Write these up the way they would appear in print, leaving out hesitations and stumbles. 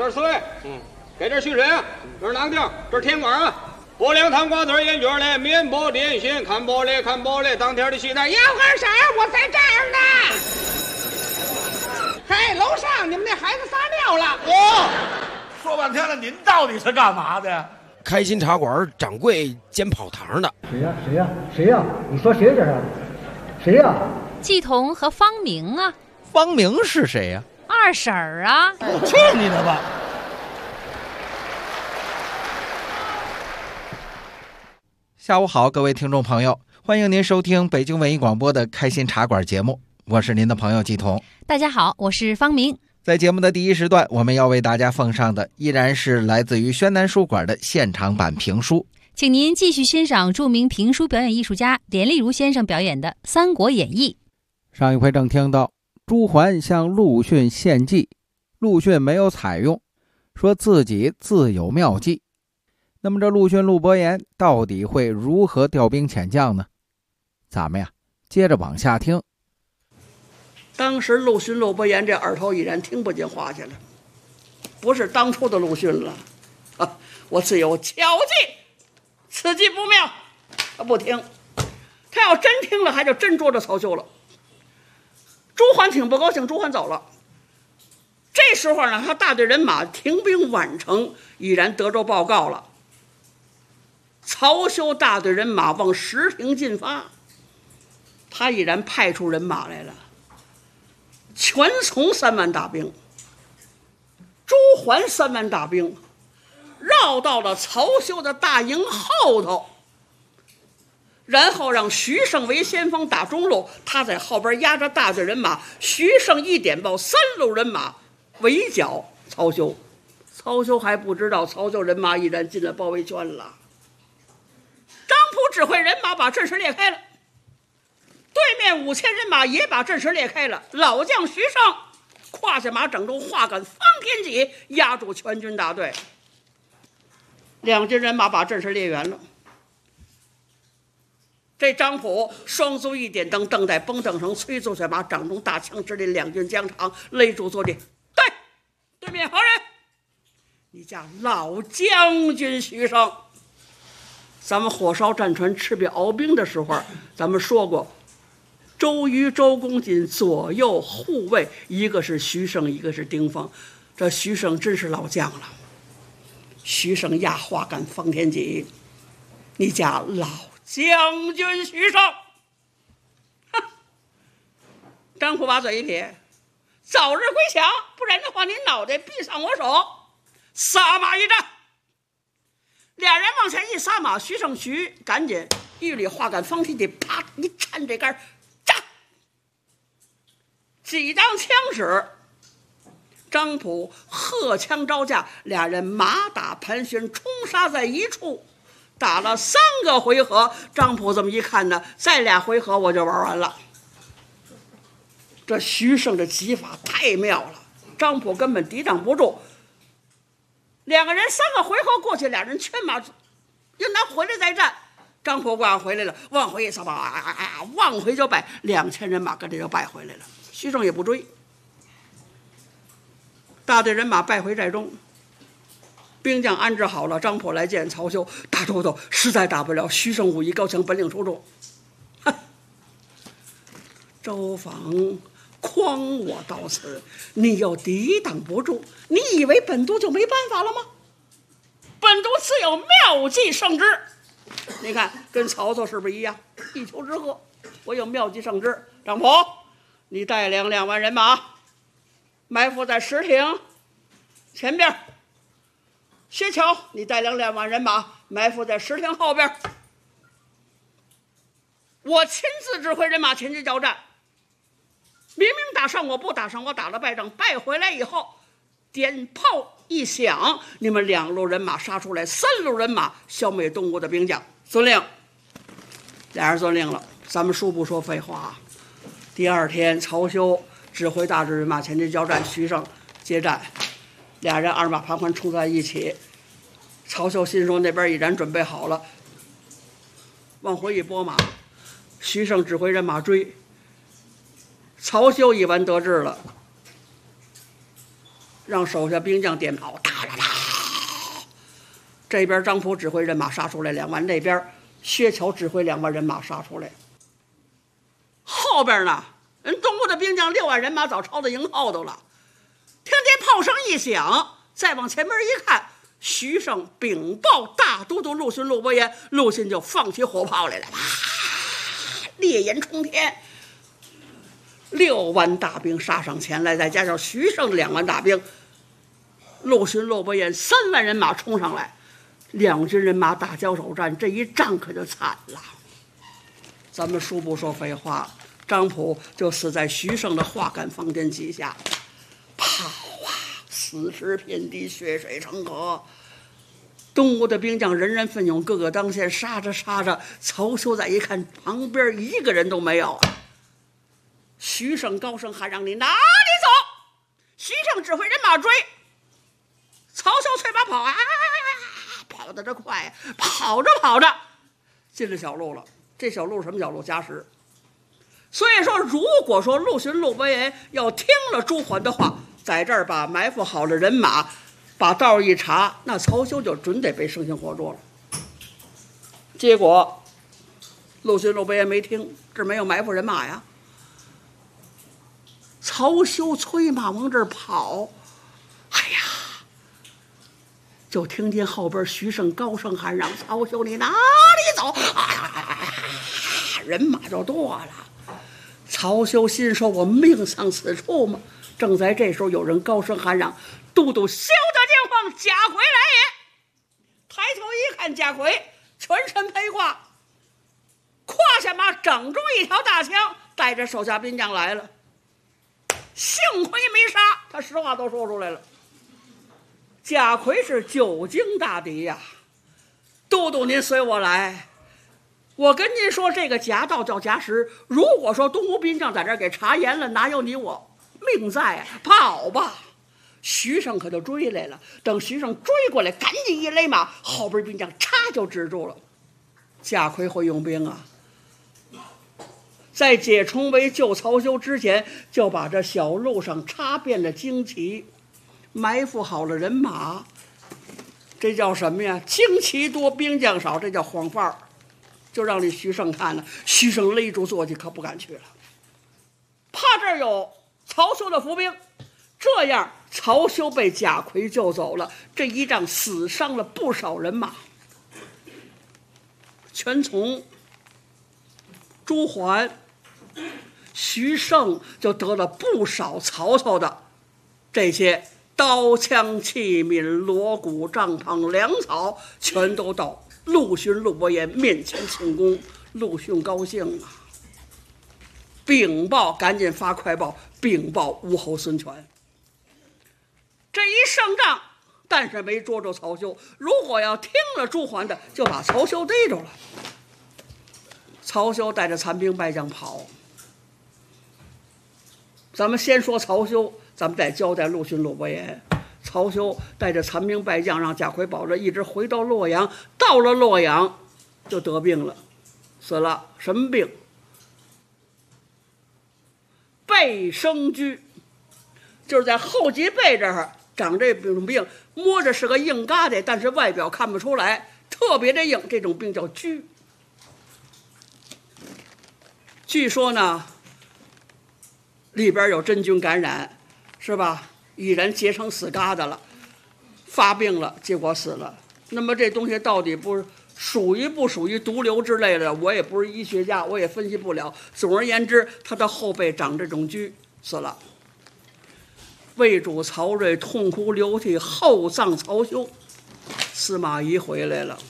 这是水，给这蓄水啊，这是囊丁，这是甜瓜啊。拨两糖瓜子烟卷嘞，面包点心，看包嘞，当天的西餐。 要个啥？我在这儿呢。嘿，楼上你们那孩子撒尿了。 说半天了，您到底是干嘛的？ 开心茶馆掌柜兼跑堂的。 谁呀？你说谁这是？谁呀？ 季彤和方明啊。 方明是谁呀？ 二婶儿啊。 去你的吧！ 下午好，各位听众朋友，欢迎您收听北京文艺广播的开心茶馆节目，我是您的朋友季彤。 大家好，我是方明。 在节目的第一时段，我们要为大家奉上的依然是来自于宣南书馆的现场版评书， 请您继续欣赏著名评书表演艺术家连丽如先生表演的《三国演义》。 上一回正听到朱桓向陆逊献计，陆逊没有采用，说自己自有妙计。那么这陆逊陆伯言到底会如何调兵遣将呢？咱们呀接着往下听。 当时陆逊陆伯言这耳头已然听不进话去了，不是当初的陆逊了啊！我自有巧计，此计不妙。他不听，他要真听了，还就真捉着曹休了。朱桓挺不高兴，朱桓走了。这时候呢，他大队人马停兵宛城，已然得着报告了。曹休大队人马往石亭进发，他已然派出人马来了，全从3万大兵。朱桓3万大兵绕到了曹休的大营后头，然后让徐盛为先锋打中路，他在后边压着大队人马。徐盛一点报，3路人马围剿曹休。曹休还不知道曹休人马已然进了包围圈了。张普指挥人马把阵势裂开了，对面5000人马也把阵势裂开了。老将徐盛胯下马整中画杆方天戟，压住全军大队。两军人马把阵势裂圆了。这张普双足一点蹬，蹬在绷凳上，催促下马，掌中大枪直领两军疆场，勒住坐地。对面何人？你家老将军徐盛。咱们火烧战船赤壁鏖兵的时候，咱们说过，周瑜、周公瑾左右护卫，一个是徐盛，一个是丁奉。这徐盛真是老将了。徐盛压画杆方天戟，你家老将军徐盛。张普把嘴一撇，早日归降，不然的话，你脑袋闭上我手。撒马一战。俩人往前一撒马，徐盛赶紧一捋画杆方天戟，啪一颤这杆，战。几当枪使，张普荷枪招架，俩人马打盘旋，冲杀在一处，打了3个回合。张普这么一看呢，再2回合我就玩完了。这徐盛的击法太妙了，张普根本抵挡不住。两个人3个回合过去，俩人圈马又拿回来再战。张普挂回来了，往回一撒马，往回就败，2000人马跟着就败回来了。徐盛也不追，大队人马败回寨中。兵将安置好了，张普来见曹休，大都督实在打不了，徐盛武艺高强，本领出众。周访诓我到此，你又抵挡不住，你以为本督就没办法了吗？本督自有妙计胜之。你看跟曹操是不是一样？一丘之貉，我有妙计胜之。张普，你带领2万人马埋伏在石亭前边。薛乔，你带领2万人马埋伏在石亭后边。我亲自指挥人马前去交战。明明打胜我不打胜，我打了败仗，败回来以后，点炮一响，你们2路人马杀出来，3路人马消灭东吴的兵将。遵令。俩人遵令了，咱们说不说废话？第2天，曹休指挥大队人马前去交战，徐盛接战，俩人2马盘桓冲在一起。曹休心说那边已然准备好了，往回一拨马，徐盛指挥人马追。曹休一闻得志了， 让手下兵将点炮，哒哒哒。这边张普指挥人马杀出来2万，那边薛乔指挥2万人马杀出来。后边呢，人东吴的兵将6万人马早抄到营后头了。听见炮声一响，再往前面一看，徐盛禀报大都督陆逊陆伯言，陆逊就放起火炮来了，烈焰冲天。6万大兵杀上前来，再加上徐盛的2万大兵，陆逊陆伯言3万人马冲上来，两军人马打交手战，这一仗可就惨了。咱们书不说废话，张普就死在徐盛的画杆房间旗下。炮啊，死尸遍地，血水成河。东吴的兵将人人奋勇，个个当先，杀着杀着，曹休再一看，旁边一个人都没有。徐盛高声喊：“让你哪里走！”徐盛指挥人马追，曹休催马跑啊，跑得这快，跑着跑着进了小路了。这小路什么小路？硖石。所以说，如果说陆逊陆伯言要听了朱桓的话，在这儿把埋伏好了人马，把道一查，那曹休就准得被生擒活捉了。结果陆逊陆伯言没听，这没有埋伏人马呀。曹休催马往这儿跑，哎呀，就听见后边徐盛高声喊嚷：“曹休，你哪里走？”人马就剁了。曹休心说：“我命丧此处吗？”正在这时候，有人高声喊嚷：“都督休得惊慌，贾逵来也！”抬头一看，贾逵全身披挂，胯下马整中一条大枪，带着手下兵将来了。幸亏没杀，他实话都说出来了。贾逵是久经大敌呀，都督您随我来。我跟您说，这个夹道叫硖石，如果说东吴兵将在这儿给查严了，哪有你我命在啊？跑吧！徐盛可就追来了。等徐盛追过来，赶紧一勒马，后边兵将嚓就止住了。贾逵会用兵啊，在解重围救曹休之前，就把这小路上插遍了旌旗，埋伏好了人马。这叫什么呀？旌旗多，兵将少，这叫晃范儿。就让你徐盛看了，徐盛勒住坐骑，可不敢去了，怕这儿有曹休的伏兵。这样曹休被贾逵救走了，这一仗死伤了不少人马，全从朱桓、徐盛就得了不少曹操的这些刀枪器皿、锣鼓帐篷、粮草，全都到陆逊陆伯言面前请功。陆逊高兴啊，禀报，赶紧发快报禀报吴侯孙权。这一胜仗，但是没捉住曹休。如果要听了朱桓的，就把曹休逮住了。曹休带着残兵败将跑。咱们先说曹休，咱们再交代陆逊陆伯言。曹休带着残兵败将，让贾逵保着，一直回到洛阳。到了洛阳，就得病了，死了。什么病？背生疽，就是在后脊背这儿长这种病，摸着是个硬疙瘩，但是外表看不出来，特别的硬。这种病叫疽。据说呢，里边有真菌感染，是吧？已然结成死疙瘩了，发病了，结果死了。那么这东西到底不属于毒瘤之类的，我也不是医学家，我也分析不了。总而言之，他的后背长这种疽，死了。魏主曹睿痛哭流涕，厚葬曹休。司马懿回来了，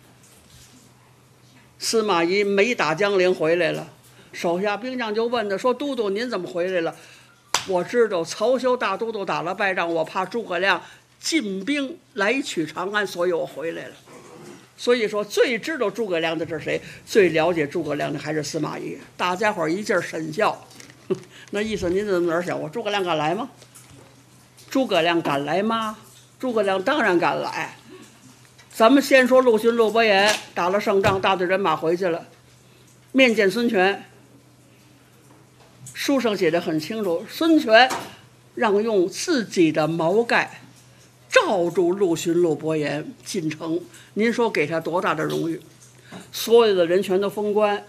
司马懿没打江陵回来了，手下兵将就问他说：“都督您怎么回来了？”我知道曹休大都督打了败仗，我怕诸葛亮进兵来取长安，所以我回来了。所以说，最知道诸葛亮的是谁？最了解诸葛亮的还是司马懿。大家伙一劲神笑，那意思您怎么哪儿想？我诸葛亮敢来吗？诸葛亮敢来吗？诸葛亮当然敢来。咱们先说陆逊陆伯言打了胜仗，大队人马回去了，面见孙权。书上写的很清楚，孙权让用自己的毛盖罩住陆逊、陆伯言进城。您说给他多大的荣誉？所有的人全都封官。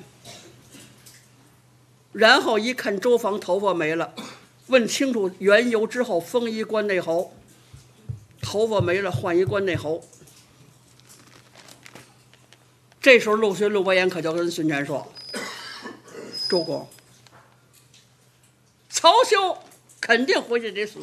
然后一看周防头发没了，问清楚缘由之后，封一关内侯。头发没了，换一关内侯。这时候陆逊、陆伯言可就跟孙权说：“周公，曹休肯定回去得死。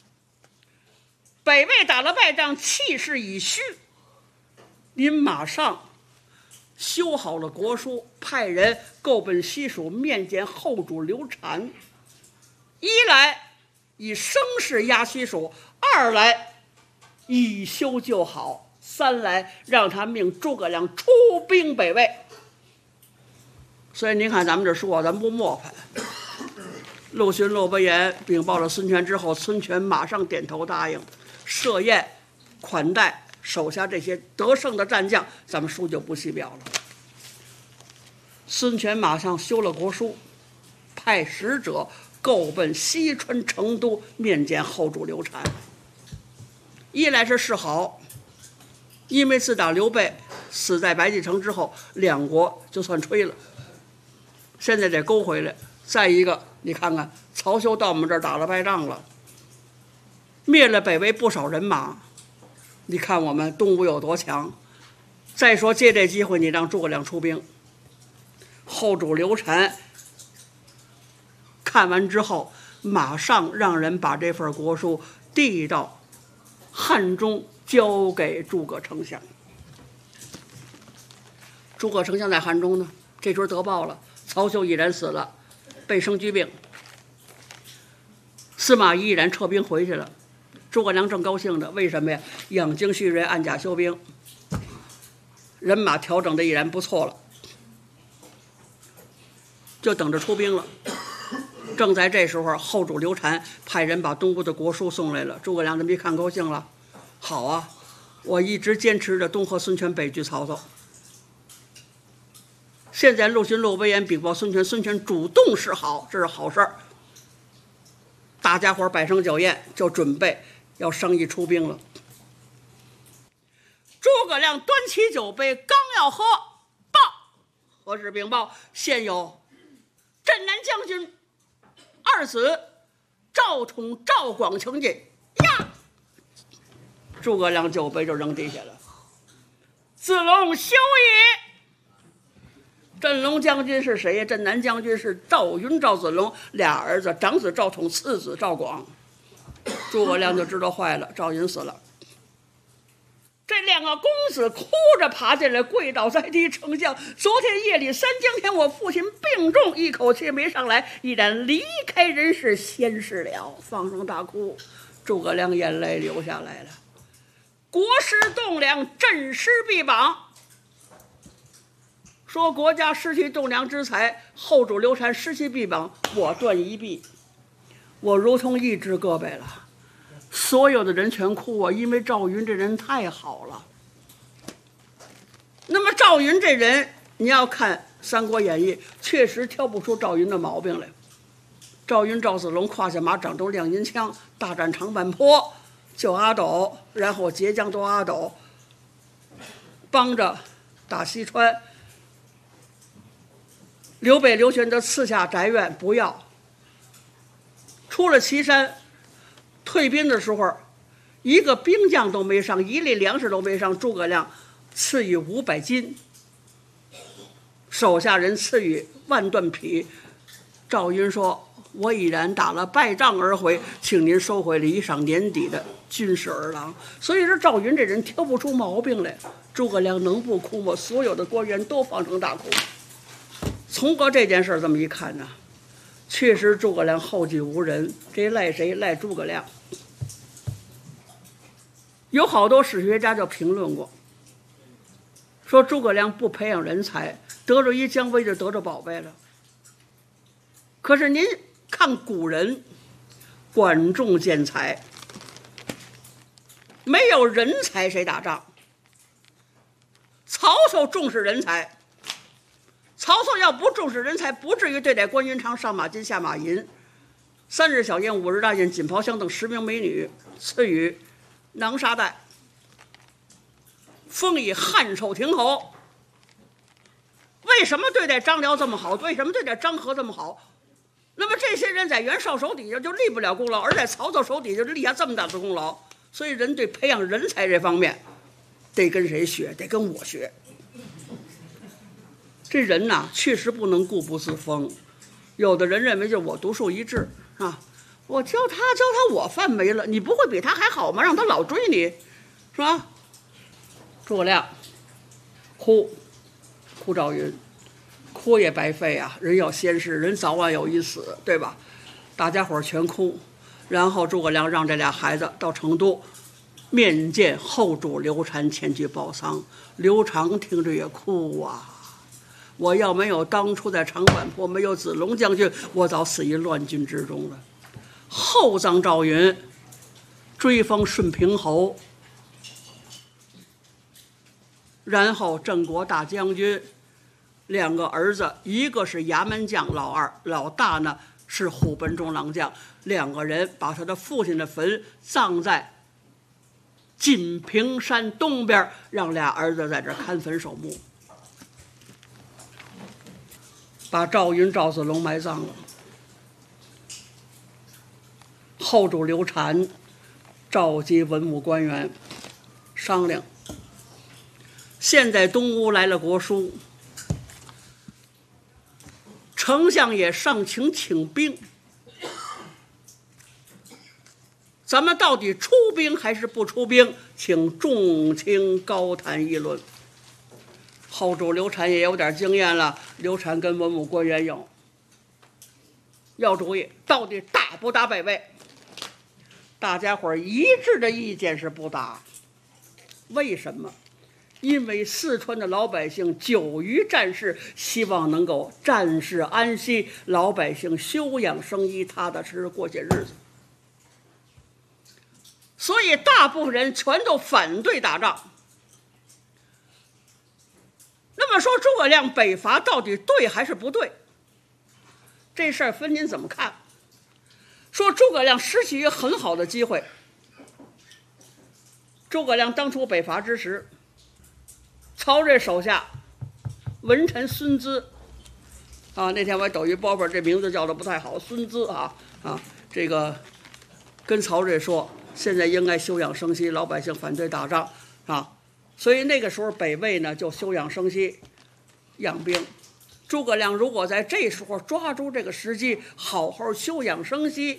北魏打了败仗，气势已虚，您马上修好了国书，派人够奔西蜀面见后主刘禅。一来以声势压西蜀，二来以修就好，三来让他命诸葛亮出兵北魏。”所以您看咱们这说啊，咱不磨拍。陆逊、陆伯言禀报了孙权之后，孙权马上点头答应，设宴款待手下这些得胜的战将，咱们书就不细表了。孙权马上修了国书，派使者够奔西川成都面见后主刘禅。一来是示好，因为自打刘备死在白帝城之后，两国就算吹了，现在得勾回来。再一个，你看看曹休到我们这儿打了败仗了，灭了北魏不少人马，你看我们东吴有多强。再说借这机会，你让诸葛亮出兵。后主刘禅看完之后，马上让人把这份国书递到汉中，交给诸葛丞相。诸葛丞相在汉中呢，这时候得报了，曹休已然死了，被升居兵。司马懿已然撤兵回去了。诸葛亮正高兴的，为什么呀？养精蓄锐，按甲休兵，人马调整的已然不错了，就等着出兵了。正在这时候，后主刘禅派人把东吴的国书送来了。诸葛亮这么一看，高兴了，好啊，我一直坚持着东和孙权，北拒曹操。现在陆逊、陆伯言禀报孙权，孙权主动示好，这是好事儿。大家伙摆上酒宴，就准备要商议出兵了。诸葛亮端起酒杯，刚要喝，报何事禀报？现有镇南将军二子赵统、赵广请进呀！诸葛亮酒杯就扔地下了。子龙休也。镇龙将军是谁呀？镇南将军是赵云、赵子龙俩儿子，长子赵统，次子赵广。诸葛亮就知道坏了，赵云死了。这两个公子哭着爬进来，跪倒在地：“丞相，昨天夜里三更天，我父亲病重，一口气没上来，已然离开人世，仙逝了。”放声大哭。诸葛亮眼泪流下来了。国失栋梁，镇失臂膀。说国家失去栋梁之才，后主刘禅失去臂膀，我断一臂，我如同一只胳膊了。所有的人全哭啊，因为赵云这人太好了。那么赵云这人，你要看《三国演义》，确实挑不出赵云的毛病来。赵云、赵子龙胯下马，掌中亮银枪，大战长坂坡，救阿斗，然后截江夺阿斗，帮着打西川。刘备、刘玄德赐下宅院，不要。出了岐山，退兵的时候，一个兵将都没上，一粒粮食都没上。诸葛亮赐予500斤，手下人赐予10000段匹。赵云说：“我已然打了败仗而回，请您收回礼赏年底的军事儿郎。”所以说赵云这人挑不出毛病来。诸葛亮能不哭吗？所有的官员都放声大哭。从过这件事这么一看呢，确实诸葛亮后继无人，这赖谁？赖诸葛亮。有好多史学家就评论过，说诸葛亮不培养人才，得着一姜维就得着宝贝了。可是您看古人管仲见才，没有人才谁打仗？曹操重视人才，曹操要不重视人才，不至于对待关云长上马金下马银。 3日小宴5日大宴，锦袍香等10名美女，赐予囊沙袋，封以汉寿亭侯。为什么对待张辽这么好？为什么对待张合这么好？那么这些人在袁绍手底下就立不了功劳，而在曹操手底下就立下这么大的功劳。所以人对培养人才这方面，得跟谁学？得跟我学。这人呐，确实不能固步自封。有的人认为就是我独树一帜啊，我教他，我犯没了，你不会比他还好吗？让他老追你，是吧？诸葛亮哭赵云，哭也白费啊！人要先逝，人早晚有一死，对吧？大家伙全哭，然后诸葛亮让这俩孩子到成都面见后主刘禅前去报丧。刘长听着也哭啊！我要没有当初在长坂坡，没有子龙将军，我早死于乱军之中了。后葬赵云，追封顺平侯，然后郑国大将军2个儿子，一个是衙门将老二，老大呢是虎贲中郎将，2个人把他的父亲的坟葬在锦屏山东边，让俩儿子在这看坟守墓，把赵云、赵子龙埋葬了。后主刘禅召集文武官员商量，现在东吴来了国书，丞相也上情请兵，咱们到底出兵还是不出兵？请众卿高谈议论。后主刘禅也有点经验了，刘禅跟文武官员要主意，到底打不打北魏？大家伙一致的意见是不打。为什么？因为四川的老百姓久于战事，希望能够战事安息，老百姓休养生息，踏踏实实过些日子。所以大部分人全都反对打仗。那么说诸葛亮北伐到底对还是不对？这事儿分您怎么看？说诸葛亮失去一个很好的机会。诸葛亮当初北伐之时，曹睿手下文臣孙资啊，那天我抖一包袱，这名字叫的不太好，孙资这个跟曹睿说，现在应该休养生息，老百姓反对打仗啊，所以那个时候北魏呢就休养生息，养兵。诸葛亮如果在这时候抓住这个时机，好好休养生息，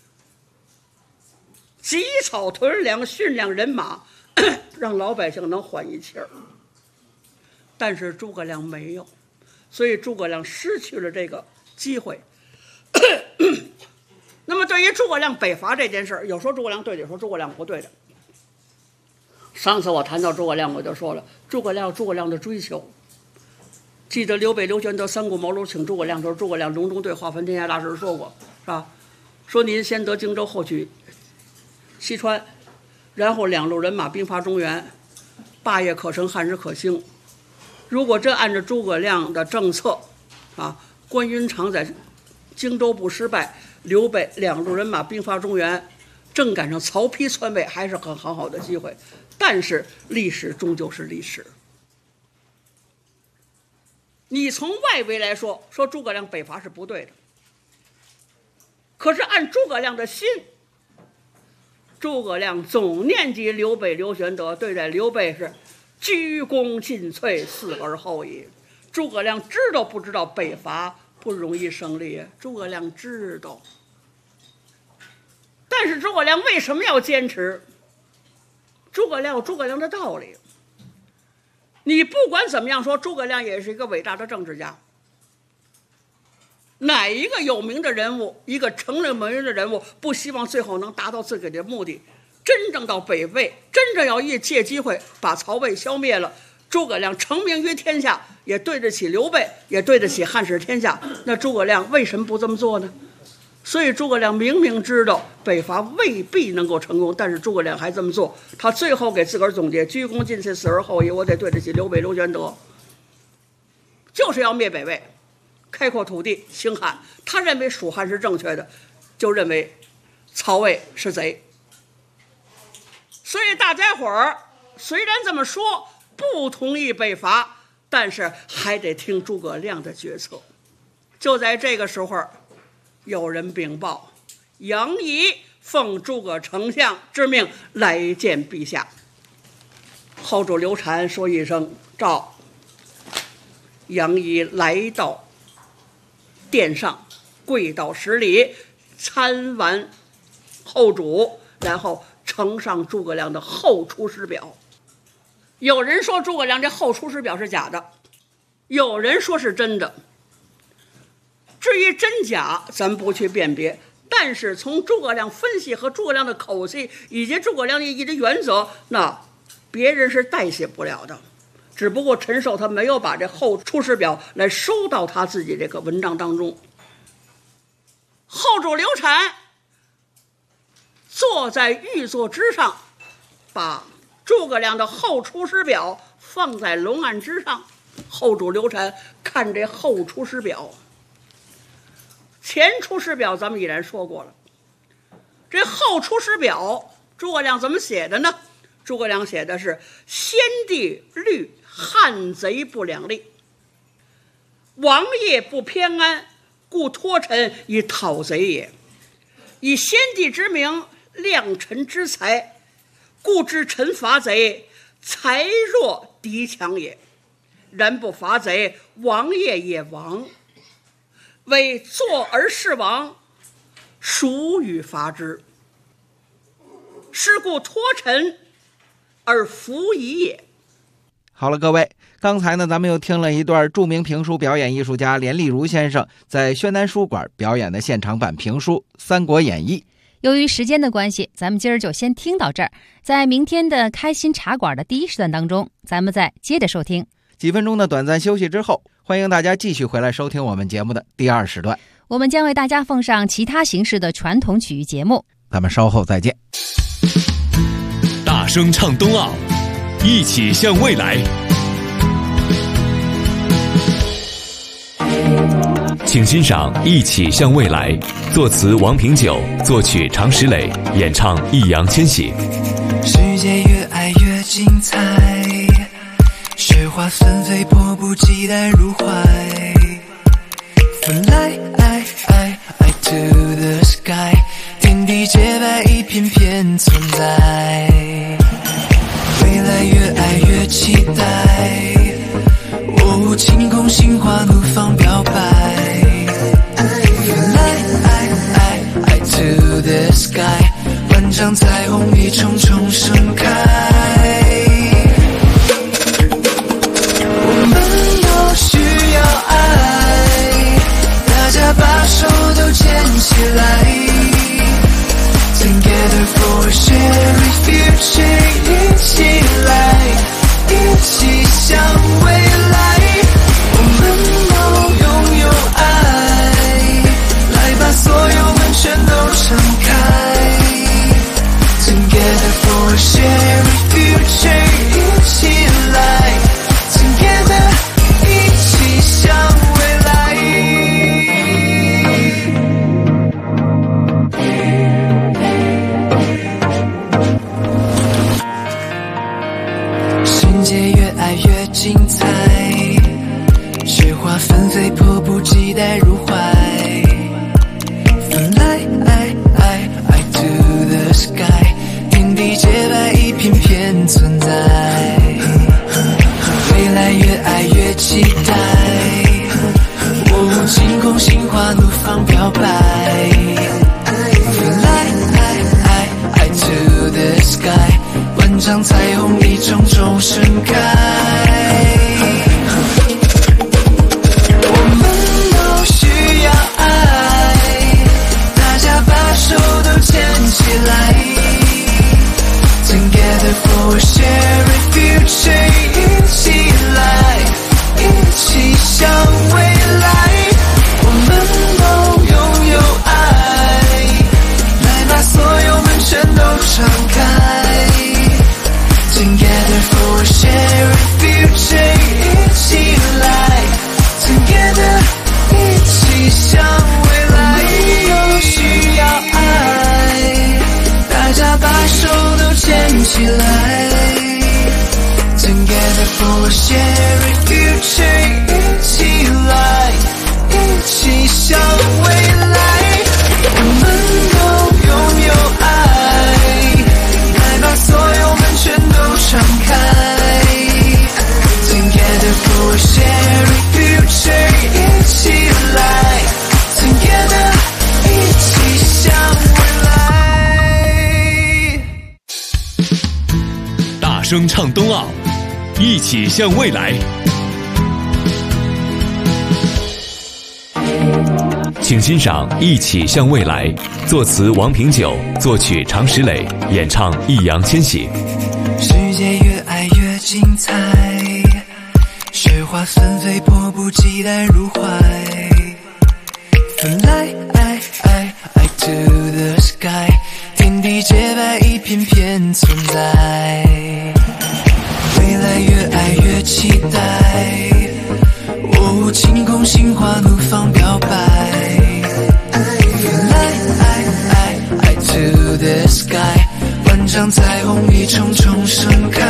积草屯粮，训练人马，让老百姓能缓一气儿。但是诸葛亮没有，所以诸葛亮失去了这个机会。那么对于诸葛亮北伐这件事儿，有说诸葛亮对的，有说诸葛亮不对的。上次我谈到诸葛亮，我就说了诸葛亮的追求。记得刘备、刘玄德三顾茅庐请诸葛亮的时候，诸葛亮隆中对话分天下大事说过，是吧？说您先得荆州，后取西川，然后2路人马兵发中原，霸业可成，汉室可兴。如果真按照诸葛亮的政策啊，关云长在荆州不失败，刘备2路人马兵发中原，正赶上曹丕篡位，还是很好的机会。但是历史终究是历史。你从外围来说，说诸葛亮北伐是不对的。可是按诸葛亮的心，诸葛亮总念及刘备、刘玄德，对待刘备是鞠躬尽瘁，死而后已。诸葛亮知道不知道北伐不容易胜利？诸葛亮知道。但是诸葛亮为什么要坚持？诸葛亮有诸葛亮的道理。你不管怎么样说，诸葛亮也是一个伟大的政治家。哪一个有名的人物，一个成了名的人物，不希望最后能达到自己的目的，真正到北魏，真正要借机会把曹魏消灭了，诸葛亮成名于天下，也对得起刘备，也对得起汉室天下。那诸葛亮为什么不这么做呢？所以诸葛亮明明知道北伐未必能够成功，但是诸葛亮还这么做。他最后给自个儿总结，鞠躬尽瘁，死而后已，我得对得起刘备、刘玄德，就是要灭北魏，开阔土地，兴汉。他认为蜀汉是正确的， 就认为曹魏是贼。所以大家伙儿虽然这么说，不同意北伐，但是还得听诸葛亮的决策。就在这个时候，有人禀报，杨仪奉诸葛丞相之命来见陛下。后主刘禅说一声诏，杨仪来到殿上，跪倒10礼，参完后主，然后呈上诸葛亮的后出师表。有人说诸葛亮这后出师表是假的，有人说是真的。至于真假，咱不去辨别，但是从诸葛亮分析和诸葛亮的口气以及诸葛亮的一些原则，那别人是代写不了的。只不过陈寿他没有把这后出师表来收到他自己这个文章当中。后主刘禅坐在御座之上，把诸葛亮的后出师表放在龙案之上。后主刘禅看这后出师表，前出师表咱们已然说过了，这后出师表诸葛亮怎么写的呢？诸葛亮写的是先帝虑汉贼不两立，王业不偏安，故托臣以讨贼也。以先帝之名量臣之才，故知臣伐贼，才弱敌强也。然不伐贼，王业也亡。为坐而事王，孰与伐之？是故托臣而服夷也。 好了，各位，刚才呢，咱们又听了一段著名评书表演艺术家连丽如先生在宣南书馆表演的现场版评书《三国演义》。 由于时间的关系，咱们今儿就先听到这儿。在明天的开心茶馆的第一时段当中，咱们再接着收听。 几分钟的短暂休息之后，欢迎大家继续回来收听我们节目的第2时段。 我们将为大家奉上其他形式的传统曲艺节目。 咱们稍后再见。 大声唱冬奥，一起向未来。请欣赏《一起向未来》，作词王平久，作曲常石磊，演唱易烊千玺。 世界越爱越精彩，雪花纷飞，迫不及待入怀。Fly to the sky， 天地洁白，一片片存在。未来越爱越期待，哦，晴空心花怒放表白。Fly to the sky， 万丈彩虹一重重盛开。我们都需要爱，大家把手都牵起来。Together for a shared future， 一起来，一起向未来。我们都拥有爱，来把所有门全都敞开。Together for a shared future， 一起来 ，Together 一起向未来。世界越爱越精彩，雪花纷飞，迫不及待入怀。Fly to the sky， 天地洁白，一片片存在。未来越爱越期待，哦，晴空心花怒放表白。Fly to the sky， 万丈彩虹一重重盛开。我们都需要爱，大家把手都牵起来。Together for a shared future， 一起来，一起起来 Together for a shared future 一起来一起向未来我们都拥有爱来把所有门全都敞开 Together for a shared future 一起来 Together 一起向未来大声唱冬奥，一起向未来。请欣赏《一起向未来》，作词王平久，作曲常石磊，演唱易烊千玺。 世界越爱越精彩，雪花纷飞，迫不及待入怀。Fly to the sky， 天地洁白，一片片存在。未来越爱越期待，哦，晴空心花怒放表白。Fly to the sky， 万丈彩虹一重重盛开。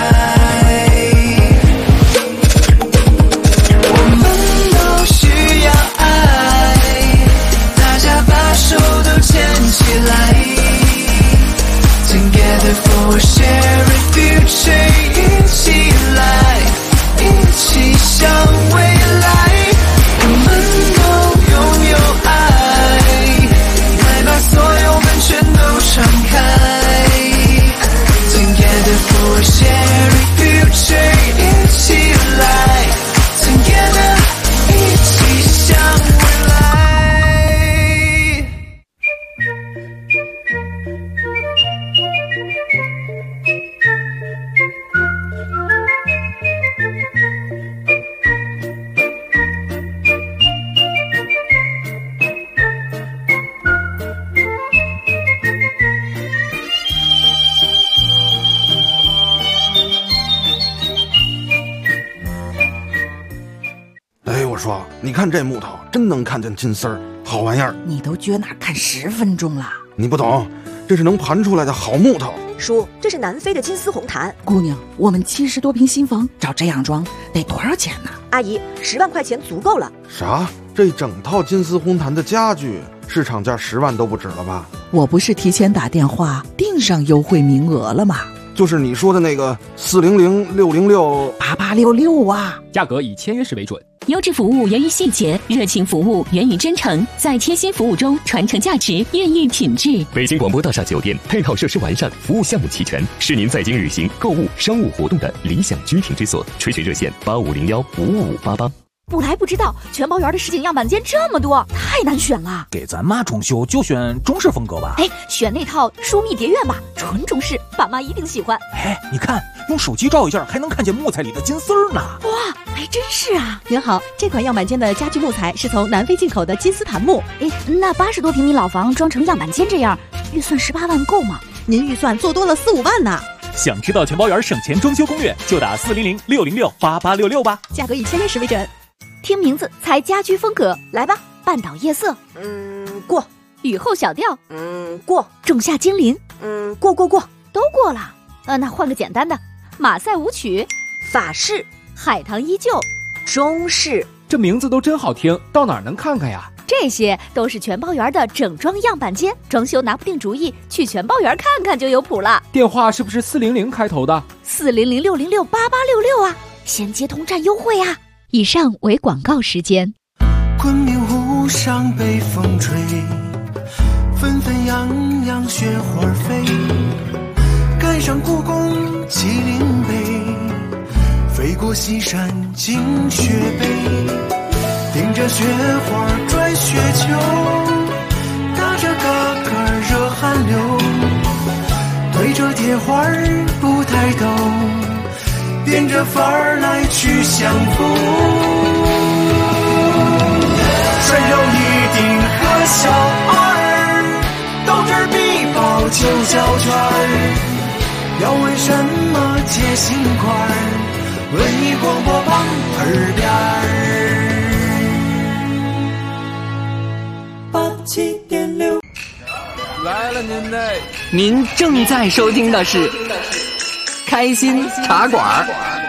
我们都需要爱，大家把手都牵起来。Together for a shared future， 一起来，一起向未来。我们都拥有爱，来把所有门全都敞开。Together for a shared future， 一起来 Together， 一起向未来。 我说，你看这木头，真能看见金丝儿，好玩意儿。 你都撅那看10分钟了。 你不懂，这是能盘出来的好木头。 叔，这是南非的金丝红檀。 姑娘，我们70多平新房，照这样装得多少钱呢？ 阿姨，10万块钱足够了。 啥？这整套金丝红檀的家具，市场价10万都不止了吧？ 我不是提前打电话订上优惠名额了吗？ 就是你说的那个400-606-8866 啊， 价格以签约时为准。 优质服务源于细节，热情服务源于真诚，在贴心服务中传承价值，孕育品质。 北京广播大厦酒店配套设施完善，服务项目齐全，是您在京旅行、购物、商务活动的理想居停之所。垂询热线8501-55588。 不来不知道，全包园的实景样板间这么多，太难选了。 给咱妈装修就选中式风格吧。 哎，选那套疏密蝶院吧，纯中式，爸妈一定喜欢。 哎，你看，用手机照一下，还能看见木材里的金丝儿呢。 哇，还真是啊！ 您好，这款样板间的家具木材是从南非进口的金丝檀木。 哎，那80多平米老房装成样板间这样，预算18万够吗？ 您预算做多了4-5万呢。 想知道全包园省钱装修攻略，就打400-606-8866吧。 价格以签约时为准。 听名字猜家居风格，来吧！半岛夜色， 过； 雨后小调， 过； 仲夏精灵， 过， 都过了。那换个简单的，马赛舞曲， 法式， 海棠依旧， 中式。 这名字都真好听，到哪儿能看看呀？ 这些都是全包园的整装样板间，装修拿不定主意，去全包园看看就有谱了。 电话是不是400开头的 ？400-606-8866啊，先接通占优惠啊！ 以上为广告时间。 昆明湖上北风吹，纷纷扬扬雪花飞，赶上故宫麒麟碑，飞过西山惊雪碑，顶着雪花拽雪球，打着嘎嘎热汗流，对着铁花不抬头，变着法儿来去相逢，穿上一顶和小二，斗智必报9小圈，要问什么解心块，文艺广播旁耳边87.6。 来了您嘞！您正在收听的是开心茶馆。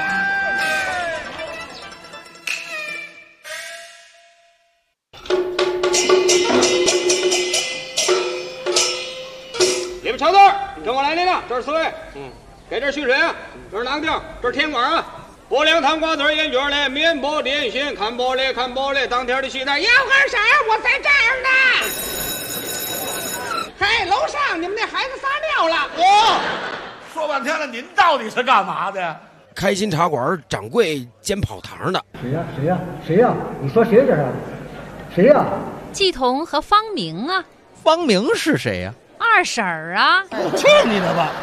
你们瞧字，跟我来领了，这是4位。给这蓄水啊，这是囊丁，这是甜瓜啊。拨凉糖瓜子烟卷嘞，面包点心，看玻璃看玻璃，当天的喜蛋。 有个事儿，我在这儿呢。嘿，楼上你们那孩子撒尿了。 说半天了，您到底是干嘛的？ 开心茶馆掌柜兼跑堂的。 谁呀？谁呀？谁呀？你说谁这是？谁呀？ 季彤和方明啊。 方明是谁呀？ 二婶儿啊。 去你的吧！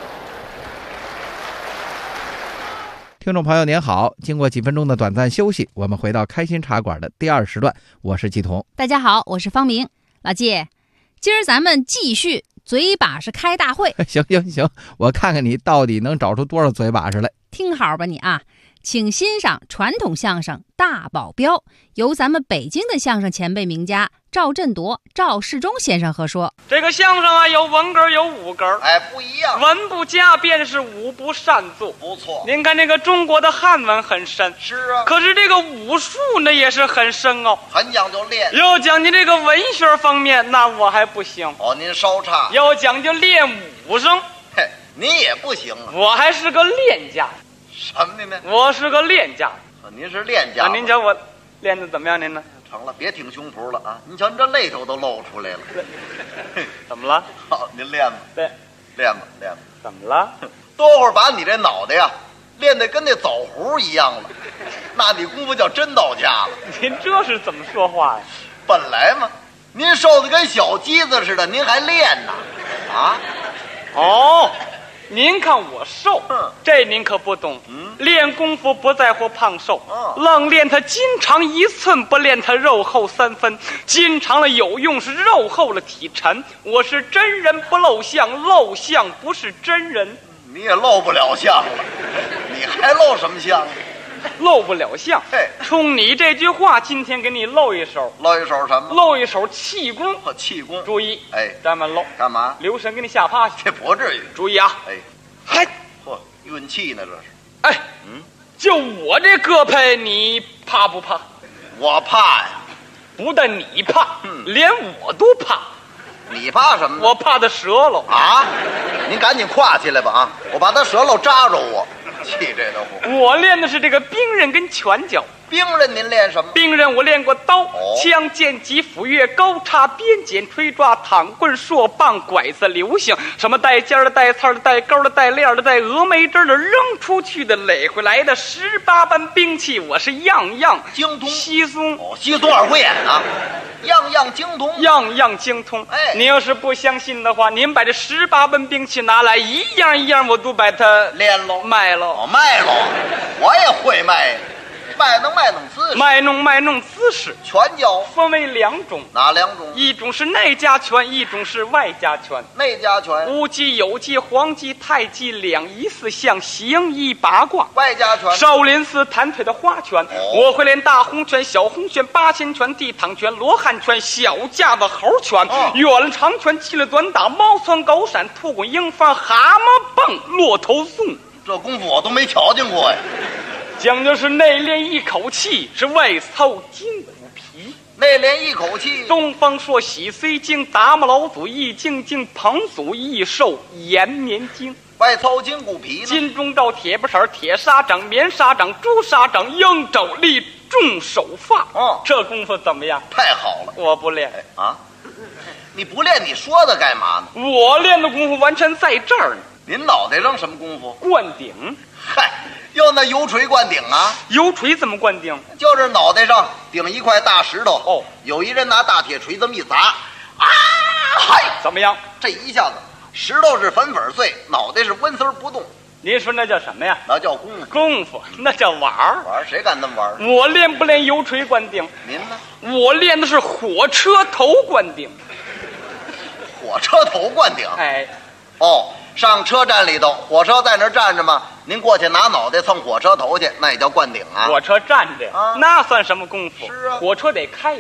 听众朋友您好，经过几分钟的短暂休息，我们回到开心茶馆的第2时段，我是季彤。 大家好，我是方明。老季，今儿咱们继续嘴把式开大会。 行，我看看你到底能找出多少嘴把式来。 听好吧你啊，请欣赏传统相声《大保镖》，由咱们北京的相声前辈名家赵振铎、赵世忠先生合说。 这个相声啊，有文哏有武哏， 不一样。 文不加便是武不擅作， 不错。 您看这个中国的汉文很深， 是啊。 可是这个武术呢也是很深哦， 很讲究练。 要讲究这个文学方面，那我还不行。 您稍差。 要讲究练武生， 嘿，您也不行啊。 我还是个练家。 什么呢？ 我是个练家。 您是练家。 您瞧我练得怎么样？您呢？ 成了，别挺胸脯了啊！您瞧，您这肋头都露出来了。 怎么了？ 好，您练吧。 对， 练吧。 怎么了？ 多会儿把你这脑袋呀练得跟那枣核一样了，那你功夫叫真到家了。 您这是怎么说话呀？ 本来嘛，您瘦得跟小鸡子似的，您还练呢？啊？ 哦。您看我瘦，这您可不懂。练功夫不在乎胖瘦，愣练他筋长1寸，不练他肉厚3分。筋长了有用，是肉厚了体沉。我是真人不露相，露相不是真人。 你也露不了相了，你还露什么相？ 露不了相。冲你这句话，今天给你露一手。 露一手什么？ 露一手气功。 气功， 注意。咱们露干嘛？ 留神给你吓趴下。 这不至于。 注意啊。嗨， 嚯，运气呢这是。 就我这个配，你怕不怕？ 我怕呀。 不但你怕，连我都怕。 你怕什么？ 我怕他折了啊！您赶紧挎起来吧啊！我把他折了扎着我。气这都不。 我练的是这个兵刃跟拳脚。 兵刃您练什么？ 兵刃我练过刀、枪、剑、戟、斧、钺、高叉、鞭锏、锤抓、躺棍、槊棒、拐子、流星，什么带尖的、带刺的、带钩的、带链的、带峨眉针的，扔出去的、垒回来的，18般兵器我是样样精通。 稀松稀松二慧眼啊，样样精通， 样样精通。您要是不相信的话，您把这18般兵器拿来，一样一样我都把它练喽， 卖喽， 卖喽，我也会卖。卖弄姿势， 拳脚分为2种。 哪2种？ 一种是内家拳，一种是外家拳。 内家拳， 无极、有极、黄极、太极、两仪4象、形意8卦。 外家拳， 少林寺弹腿的花拳，我会练大红拳、小红拳、八仙拳、地躺拳、罗汉拳、小架子猴拳、远长拳、气力短打、猫窜狗闪、兔滚鹰翻、蛤蟆蹦、骆头送。 这功夫我都没瞧见过呀。 讲究是内练一口气，是外凑筋骨皮。 内练一口气， 东方朔洗髓经，达摩老祖易筋经，彭祖益寿延绵经。 外凑筋骨皮呢？ 金钟罩、铁布衫、铁砂掌、棉砂掌、朱砂掌、鹰肘力、重手法。这功夫怎么样？ 太好了。 我不练啊！你不练，你说的干嘛呢？ 我练的功夫完全在这儿呢。 您脑袋上什么功夫？ 灌顶。 嗨，用那油锤灌顶啊？ 油锤怎么灌顶？ 就是脑袋上顶一块大石头，有一人拿大铁锤这么一砸，啊，嗨， 怎么样？ 这一下子石头是粉粉碎，脑袋是温丝不动。 您说那叫什么呀？ 那叫功夫。 功夫，那叫玩儿。 玩儿，谁敢那么玩儿？ 我练不练油锤灌顶？ 您呢？ 我练的是火车头灌顶。 火车头灌顶？上车站里头，火车在那儿站着嘛，您过去拿脑袋蹭火车头去，那也叫灌顶啊。 火车站着，那算什么功夫？ 是啊， 火车得开着，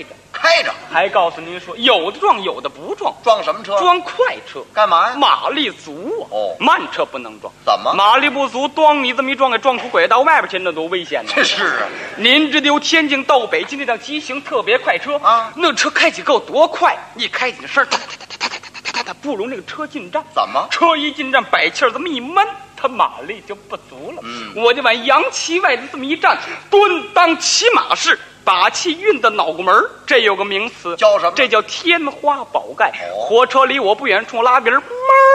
开着。 还告诉您说，有的撞，有的不撞。 撞什么车？ 撞快车。 干嘛呀？ 马力足啊。 哦， 慢车不能撞。 怎么？ 马力不足，咣你这么一撞，给撞出轨道外边去，那多危险呢！ 这是啊。 您知道由天津到北京这辆急行特别快车啊， 那车开起够多快，一开起声，它不容这个车进站。 怎么？ 车一进站，摆气儿这么一闷，它马力就不足了。我就往洋气外头这么一站，蹲当骑马式，把气运到脑骨门，这有个名词叫什么？ 这叫天花宝盖。火车离我不远处拉边门，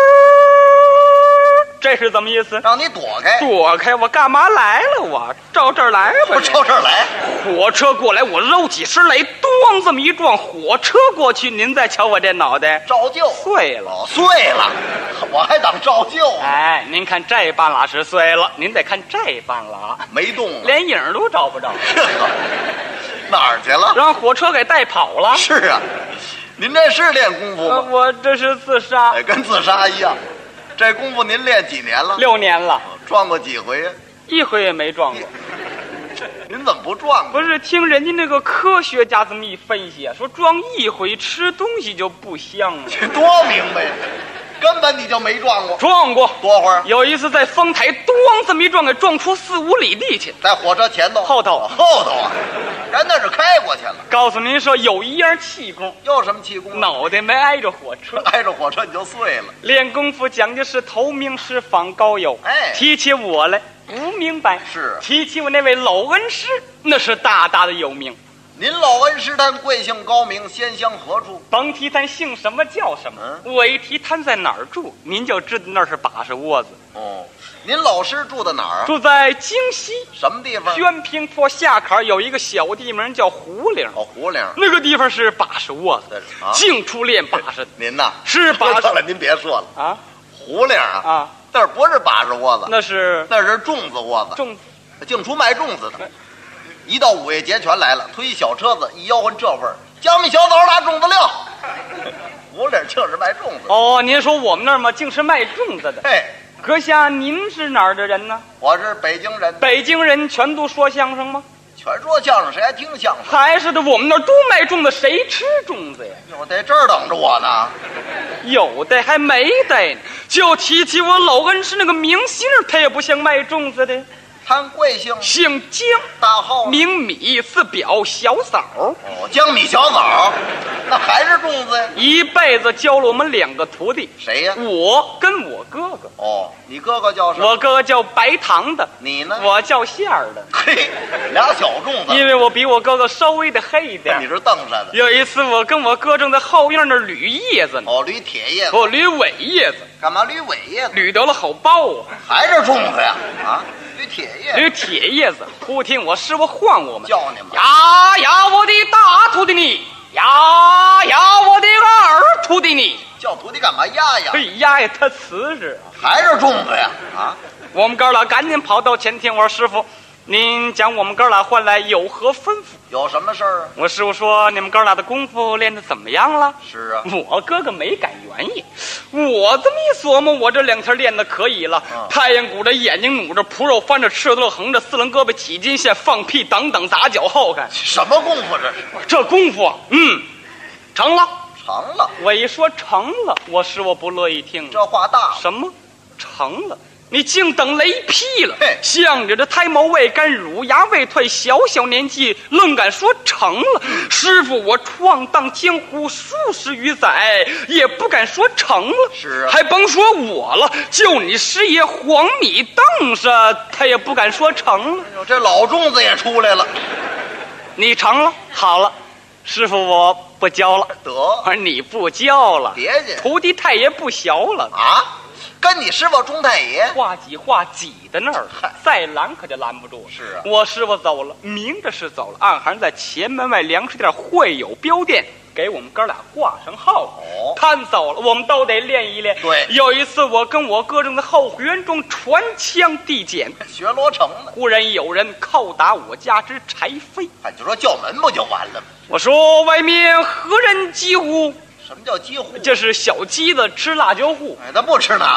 这是怎么意思？ 让你躲开。 躲开我干嘛来了？我照这儿来吧。 我照这儿来。 火车过来，我揉起身来，咣这么一撞，火车过去，您再瞧我这脑袋， 照旧碎了。 碎了，我还当照旧。 哎，您看这半拉是碎了，您再看这半拉没动了， 连影都找不着。 哪儿去了？ 让火车给带跑了。 是啊，您这是练功夫吗？ 我这是自杀。 跟自杀一样。这功夫您练几年了 ？6年了。 撞过几回呀 ？1回也没撞过。 您怎么不撞？ 不是，听人家那个科学家这么一分析啊，说撞1回吃东西就不香了。 这多明白呀！根本你就没撞过。 撞过多会儿？ 有一次在丰台，咣这么一撞，给撞出4、5里地去。 在火车前头？ 后头啊！人那是开过去了。 告诉您说，有一样气功。 有什么气功？ 脑袋没挨着火车， 挨着火车你就碎了。 练功夫讲的是投名师访高友。 哎， 提起我来不明白， 是提起我那位老恩师，那是大大的有名。 您老恩师他贵姓高明，先乡何处？ 甭提他姓什么叫什么，我一提他在哪儿住，您就知道那是把式窝子。 哦，您老师住在哪儿啊？ 住在京西。 什么地方？ 宣平坡下坎有一个小地名叫胡岭。 哦，胡岭那个地方是把式窝子，净出练把式的。 您呐是把式了，您别说了啊。 胡岭啊，那儿不是把式窝子， 那是粽子窝子， 粽子， 净出卖粽子的。一到5月节全来了，推一小车子，一吆喝这味儿，江米小枣拿粽子料。胡岭净是卖粽子。 哦，您说我们那儿嘛，净是卖粽子的。 嘿， 阁下您是哪儿的人呢？ 我是北京人。 北京人全都说相声吗？ 全说相声，谁还听相声？ 还是的，我们那儿都卖粽子，谁吃粽子呀？ 我在这儿等着我呢。 有的还没的，就提起我老恩师那个明星，他也不像卖粽子的。 他贵姓？ 姓江， 大号名米，字表，小枣。 哦，江米小枣，那还是粽子呀？ 一辈子教了我们2个徒弟。 谁呀？ 我跟我哥哥。 哦，你哥哥叫什么？ 我哥哥叫白糖的。 你呢？ 我叫馅儿的。 嘿，俩小粽子。 因为我比我哥哥稍微的黑一点。 你是瞪着的。 有一次，我跟我哥正在后院那捋叶子呢。 哦，捋铁叶子。 我捋尾叶子。 干嘛捋尾叶子？ 捋得了好包啊！ 还是粽子呀？啊，捋铁叶。 捋铁叶子。忽听我师傅唤我们， 叫你们。 呀呀，我的大徒弟你！呀呀，我的二徒弟你！ 叫徒弟干嘛压呀？ 压呀，他瓷实。 还是粽子呀？啊！ 我们哥俩赶紧跑到前厅，我说师傅，您将我们哥俩唤来，有何吩咐？ 有什么事儿啊？ 我师傅说，你们哥俩的功夫练得怎么样了？ 是啊。 我哥哥没敢原意，我这么一琢磨，我这2天练得可以了。太阳鼓着，眼睛努着，脯肉翻着，赤子横着，4棱胳膊起筋线，放屁等等，砸脚后看。 什么功夫这是？ 这功夫啊，成了。 成了。 我一说成了，我师傅不乐意听。 这话大了。 什么？成了？你净等雷劈了！像你这胎毛未干、乳牙未退、小年纪，愣敢说成了？师傅，我闯荡江湖数10余载，也不敢说成了。 是啊， 还甭说我了，就你师爷黄米凳上，他也不敢说成了。 这老粽子也出来了。 你成了，好了，师傅我不教了。 得， 你不教了， 别介， 徒弟太爷不学了啊。跟你师傅钟太爷话挤在那儿，再拦可就拦不住。 是啊， 我师傅走了，明着是走了，暗含在前门外粮食店会有标店，给我们哥俩挂上号。摊走了，我们都得练一练。 对， 有一次我跟我哥正在后花园中传枪递简， 学罗成呢， 忽然有人叩打我家之柴扉。 就说叫门不就完了吗？ 我说外面何人击呼？ 什么叫鸡户？ 这是小鸡子吃辣椒户。 他不吃那个。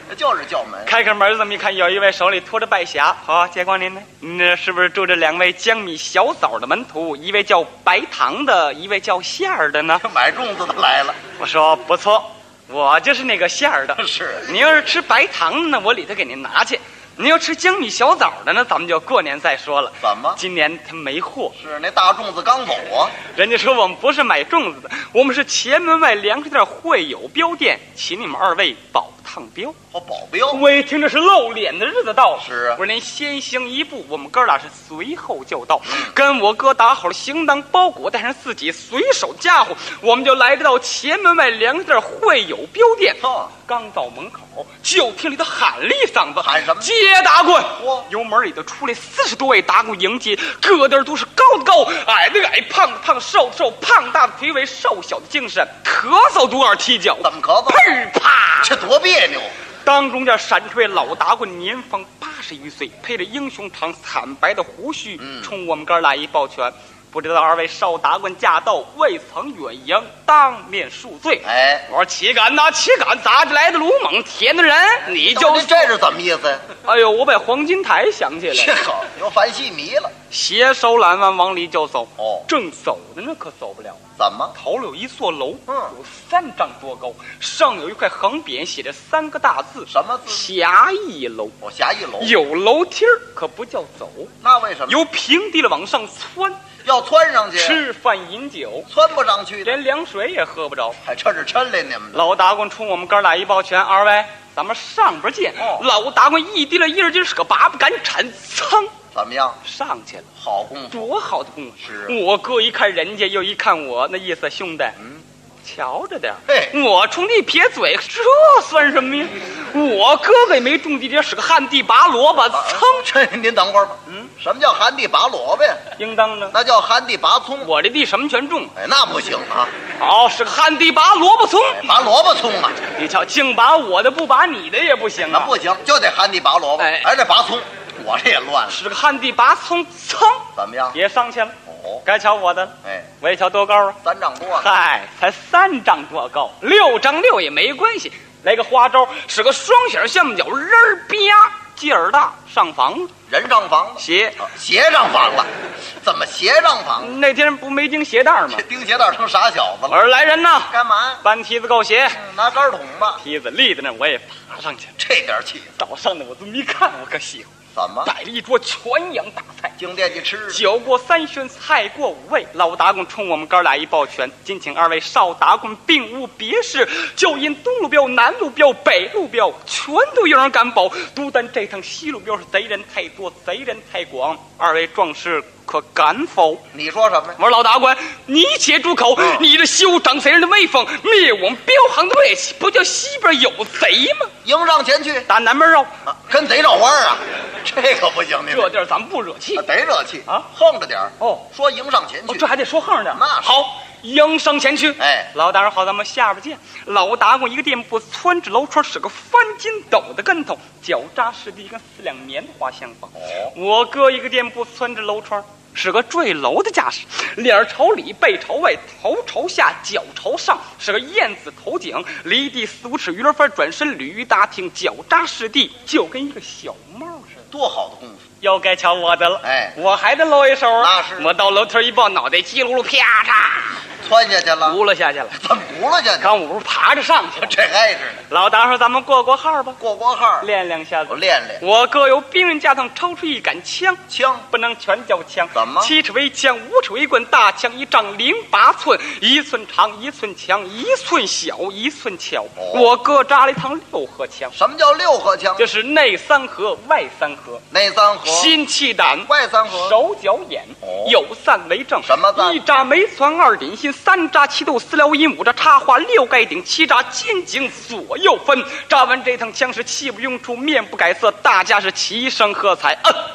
就是叫门。 开开门这么一看，有一位手里托着拜匣。好，结果您呢？那是不是住着2位江米小枣的门徒？一位叫白糖的，一位叫馅儿的呢？ 买粽子的来了。 我说不错，我就是那个馅儿的。 是。 你要是吃白糖的呢，我里头给您拿去。你要吃江米小枣的呢，咱们就过年再说了。 怎么？ 今年他没货。 是那大粽子刚走啊。 人家说我们不是买粽子的，我们是前门外粮食店会友标店，请你们2位保烫标。 保镖。 我一听这是露脸的日子到了。 是啊。 我说您先行一步，我们哥俩是随后就到。跟我哥打好了行当包裹，带上自己随手家伙，我们就来到前门外粮食店会友标店。刚到门口，就听里头喊了一嗓子：“ 喊什么？ 接打棍！”由门里头出来40多位打棍迎接，个个都是高的高，矮的矮，胖的胖，瘦的瘦，胖大的魁伟，瘦小的精神，咳嗽独耳踢脚。 怎么咳嗽？ 砰啪！ 这多别扭！ 当中间闪出位老打棍，年方80余岁，配着英雄长惨白的胡须，冲我们哥俩一抱拳。不知道2位少打棍驾到，未曾远迎，当面恕罪。 哎， 我说岂敢呐，岂敢！咋着来的鲁莽天的人？你就这是怎么意思？ 哎呦，我把黄金台想起来了， 这个又犯戏迷了。 携手揽腕往里就走。 哦， 正走的呢，可走不了。 怎么？ 头里有一座楼，有3丈多高，上有一块横匾，写着3个大字， 什么字？ 侠义楼。 哦，侠义楼有楼梯儿，可不叫走。 那为什么？ 由平地了往上窜。 要窜上去， 吃饭饮酒窜不上去， 连凉水也喝不着， 还这是抻来你们的。 老打棍冲我们哥俩一抱拳：“2位，咱们上边见。”老打棍一提了1斤，是个拔不敢铲，噌， 怎么样？ 上去了。 好功夫， 多好的功夫！ 是我哥一看人家，又一看我，那意思，兄弟，瞧着点。我冲你撇嘴，这算什么呀？我哥哥也没种地，这是个旱地拔萝卜，噌！ 这您等会儿吧。什么叫旱地拔萝卜呀？ 应当的， 那叫旱地拔葱。 我这地什么全种。 哎，那不行啊！ 好，是个旱地拔萝卜葱。 拔萝卜葱啊！ 你瞧，净拔我的，不拔你的也不行啊。 那不行，就得旱地拔萝卜，还得拔葱。我这也乱了。 是个旱地拔葱，噌！ 怎么样？ 也上去了。 哦， 该瞧我的。 哎， 我一瞧多高啊 ？3丈多。 嗨，才3丈多高，6丈6也没关系。来个花招，是个双响橡脚，人儿啪，劲儿大，上房子。 人上房了，鞋上房了，怎么鞋上房？ 那天不没钉鞋带吗？ 钉鞋带成傻小子了。 我说来人呐， 干嘛？ 搬梯子够鞋， 拿杆桶吧。 梯子立在那，我也爬上去。 这点气， 早上呢，我这么一看，我可喜欢。 怎么？ 摆了一桌全羊大菜， 净惦记吃。 酒过3巡，菜过5味。老打棍冲我们哥俩一抱拳，今请2位少打棍，并无别事，就因东路标、南路标、北路标，全都有人敢保。独单这趟西路标是贼人太多，贼人太广。2位壮士可敢否？ 你说什么呀？ 我说老打棍，你且住口！你这休长贼人的威风，灭我们镖行的锐气，不叫西边有贼吗？ 迎上前去， 打南边绕， 跟贼绕弯啊！这可不行， 这地儿咱们不惹气， 得惹气啊，横着点哦。 说迎上前去， 这还得说横着点。 那好，迎上前去。 哎， 老打好，咱们下边见。老打过一个店铺，窜至楼窗，是个翻筋斗的跟头，脚扎实地，跟4两棉花相仿。我哥一个店铺，窜至楼窗，是个坠楼的架势，脸朝里，背朝外，头朝下，脚朝上，是个燕子头颈，离地4、5尺，鱼儿翻转身，鲤鱼打挺，脚扎实地，就跟一个小帽似的。 多好的功夫！ 又该瞧我的了。 哎， 我还得露一手啊！ 那是。 我到楼梯一抱，脑袋叽噜噜，啪嚓， 窜下去了， 轱辘下去了。 怎么轱辘下去？ 刚我爬着上去， 这挨着呢。 老大说：“咱们过号吧。” 过号， 练2下子。 我练练。 我各有兵刃架上抽出一杆枪，不能全叫枪。 怎么 ？7尺为枪，5尺为棍，大枪1丈08寸，1寸长1寸强，1寸小1寸巧。我哥扎了一趟6合枪。 什么叫6合枪？ 这是内3合，外3合。 内3合， 心气胆， 外3合， 手脚眼，有3为正。 什么赞？ 1扎眉攒，2顶心，3扎七斗，4撩阴，5扎插花，6盖顶，7扎肩颈，左右分。扎完这趟枪是气不用出，面不改色，大家是齐声喝彩。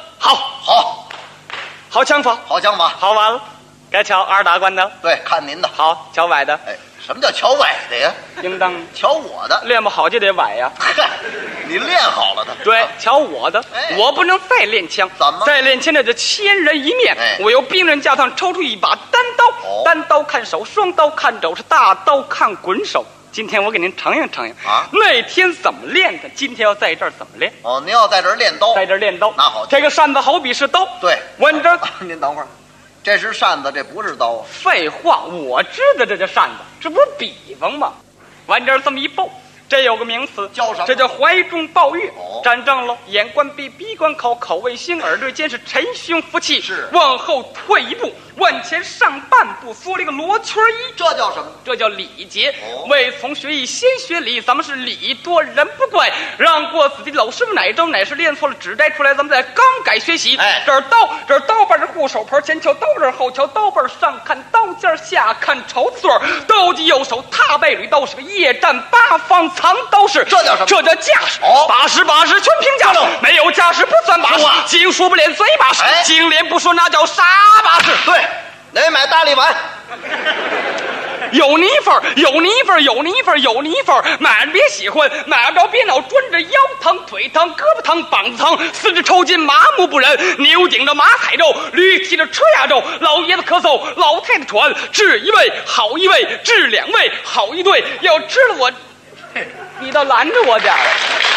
好枪法， 好枪法， 好完了，该瞧2打官的。 对，看您的。 好，瞧崴的。 哎，什么叫瞧崴的呀？ 应当瞧我的， 练不好就得崴呀。 嗨，你练好了的。 对，瞧我的，我不能再练枪。 怎么？ 再练枪那就千人一面。我由兵刃架上抽出一把单刀，单刀看手，双刀看肘，是大刀看滚手。 今天我给您承应承应啊。 那天怎么练的，今天要在这儿怎么练？ 哦，您要在这儿练刀， 在这儿练刀。 那好， 这个扇子好比是刀。 对， 闻着。 您等会儿，这是扇子，这不是刀啊。 废话，我知道这叫扇子，这不是比方吗？往这儿这么一抱。这有个名词叫什么？ 这叫怀中抱月。站正了，眼观鼻，鼻观口，口为心，耳对肩，是沉胸服气。 是往后退一步，往前上半步，缩了一个罗圈衣。 这叫什么？ 这叫礼节。未从学艺先学礼，咱们是礼多人不怪。让过子弟老师傅哪招哪是练错了指摘出来，咱们再刚改学习。 哎， 这儿刀，这儿刀把是护手盆，前瞧刀刃，后瞧刀背，上看刀尖，下看绸子穗儿。刀击右手，踏背履刀是个夜战八方藏刀式。 这叫什么？ 这叫架势。把式全凭架势，没有架势不算把式。经说不练嘴把式，经练不说那叫傻把式。 对，得买大力丸。 有泥份，有泥份，有泥份，有泥份，买着别喜欢，买着别恼，专着腰疼、腿疼、胳膊疼、膀子疼，四肢抽筋，麻木不仁，牛顶着马踩肉，驴踢着车压肉，老爷子咳嗽，老太太喘，治一位好一位，治两位好一对，要治了我，你倒拦着我点儿。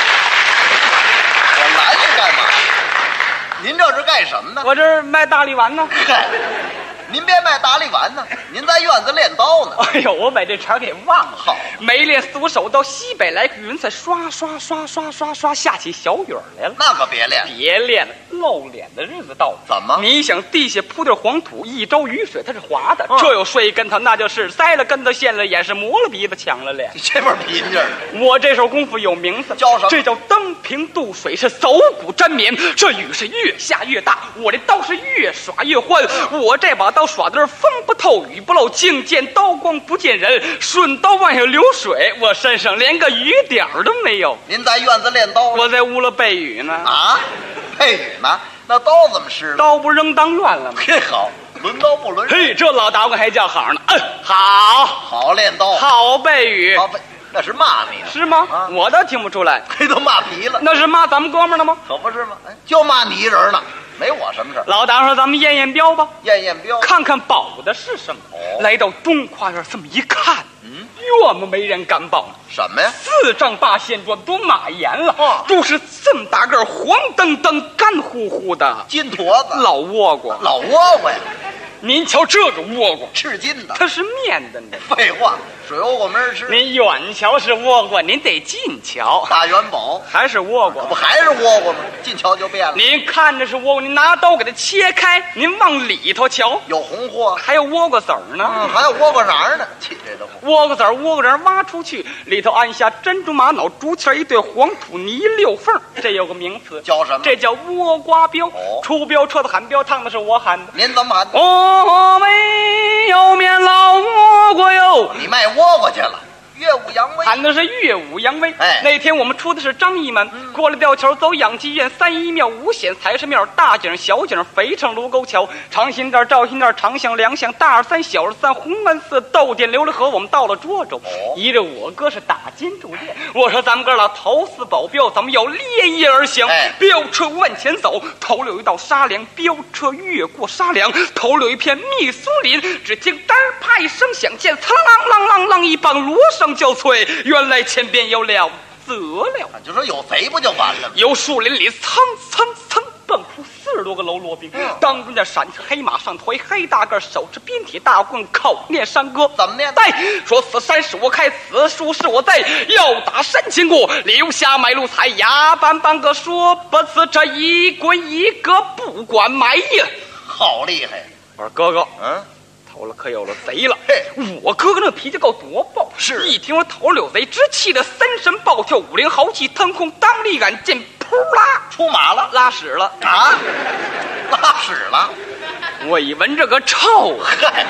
我拦你干嘛？您这是干什么呢？ 我这儿卖大力丸呢。 您别卖大力丸呢，您在院子练刀呢。 哎呦，我把这茬给忘了。 好， 没练4、5手，到西北来个云彩，刷刷刷刷刷刷下起小雨来了。 那可别练， 别练了，露脸的日子到了。 怎么？ 你想地下铺点黄土，一周雨水它是滑的，这有摔一跟头，那就是栽了跟头，陷了眼，是磨了鼻子，抢了脸。 这边贫劲儿。 我这手功夫有名字， 叫什么？ 这叫登平渡水，是走骨沾棉。这雨是越下越大，我这刀是越耍越欢。我这把刀耍的风不透雨不漏，净见刀光不见人，顺刀往下流水，我身上连个雨点儿都没有。 您在院子练刀？ 我在屋里背雨呢。 啊，背雨呢？那刀怎么湿了？ 刀不扔当院了吗？ 嘿，好，抡刀不抡。 嘿，这老打滚还叫好呢。 好练刀， 好背雨。 好背，那是骂你呢？ 是吗？啊，我倒听不出来。 嘿，都骂皮了。 那是骂咱们哥们儿呢吗？ 可不是吗？就骂你一人呢。没我什么事。 老大说咱们验验标吧， 验验标， 看看保的是什么。来到东跨院这么一看，院么没人敢保。 什么呀 ？4丈8线砖都码严了，都是这么大个黄澄澄、干乎乎的金坨子， 老倭瓜， 老倭瓜呀！ 您瞧这个倭瓜， 赤金的， 它是面的呢。 废话，水倭瓜没人吃。 您远瞧是倭瓜，您得近瞧。 大元宝还是倭瓜， 不还是倭瓜吗？近瞧就变了。 您看着是倭瓜，您拿刀给它切开，您往里头瞧， 有红货， 还有倭瓜籽儿呢， 还有倭瓜瓤呢。气这都倭瓜籽儿、倭瓜瓤挖出去，里头按下珍珠玛瑙、竹签一对黄土泥6缝，这有个名词叫什么？ 这叫倭瓜标。出标车子喊标，烫的是我喊的。 您怎么喊的？ 我没有面老倭瓜哟， 你卖倭瓜去了。乐舞扬威， 喊的是乐舞扬威。 哎， 那天我们出的是张义门，过了吊桥，走养济院、三一庙、五显财神庙、大井、小井、肥城、卢沟桥、长辛店、赵辛店、长巷、梁巷、大23、小23、红安寺、窦店、琉璃河。我们到了涿州，依着我哥是打金铸剑。我说咱们哥俩头4保镖，咱们要连夜而行。镖车往前走，头里有一道沙梁，镖车越过沙梁，头里有一片密松林。只听单啪一声响，见苍啷啷啷啷一棒锣声交瘁，原来前边有了则了， 就说有贼不就完了吗？ 由树林里蹭蹭蹭蹦出40多个喽啰兵，当中的闪着黑马上头一黑大个，手持鞭铁大棍，口念山歌。 怎么念？ 说此山是我开，此树是我栽，要打山前过，留下买路财，牙板板个说不辞，这一棍一个不管埋呀， 好厉害！ 我说哥哥，头了可有了贼了！我哥哥那脾气够多暴， 是一听说头里有贼，直气得三神暴跳，五灵豪气腾空，当立杆见扑啦出马了， 拉屎了啊！拉屎了！ 我一闻这个臭，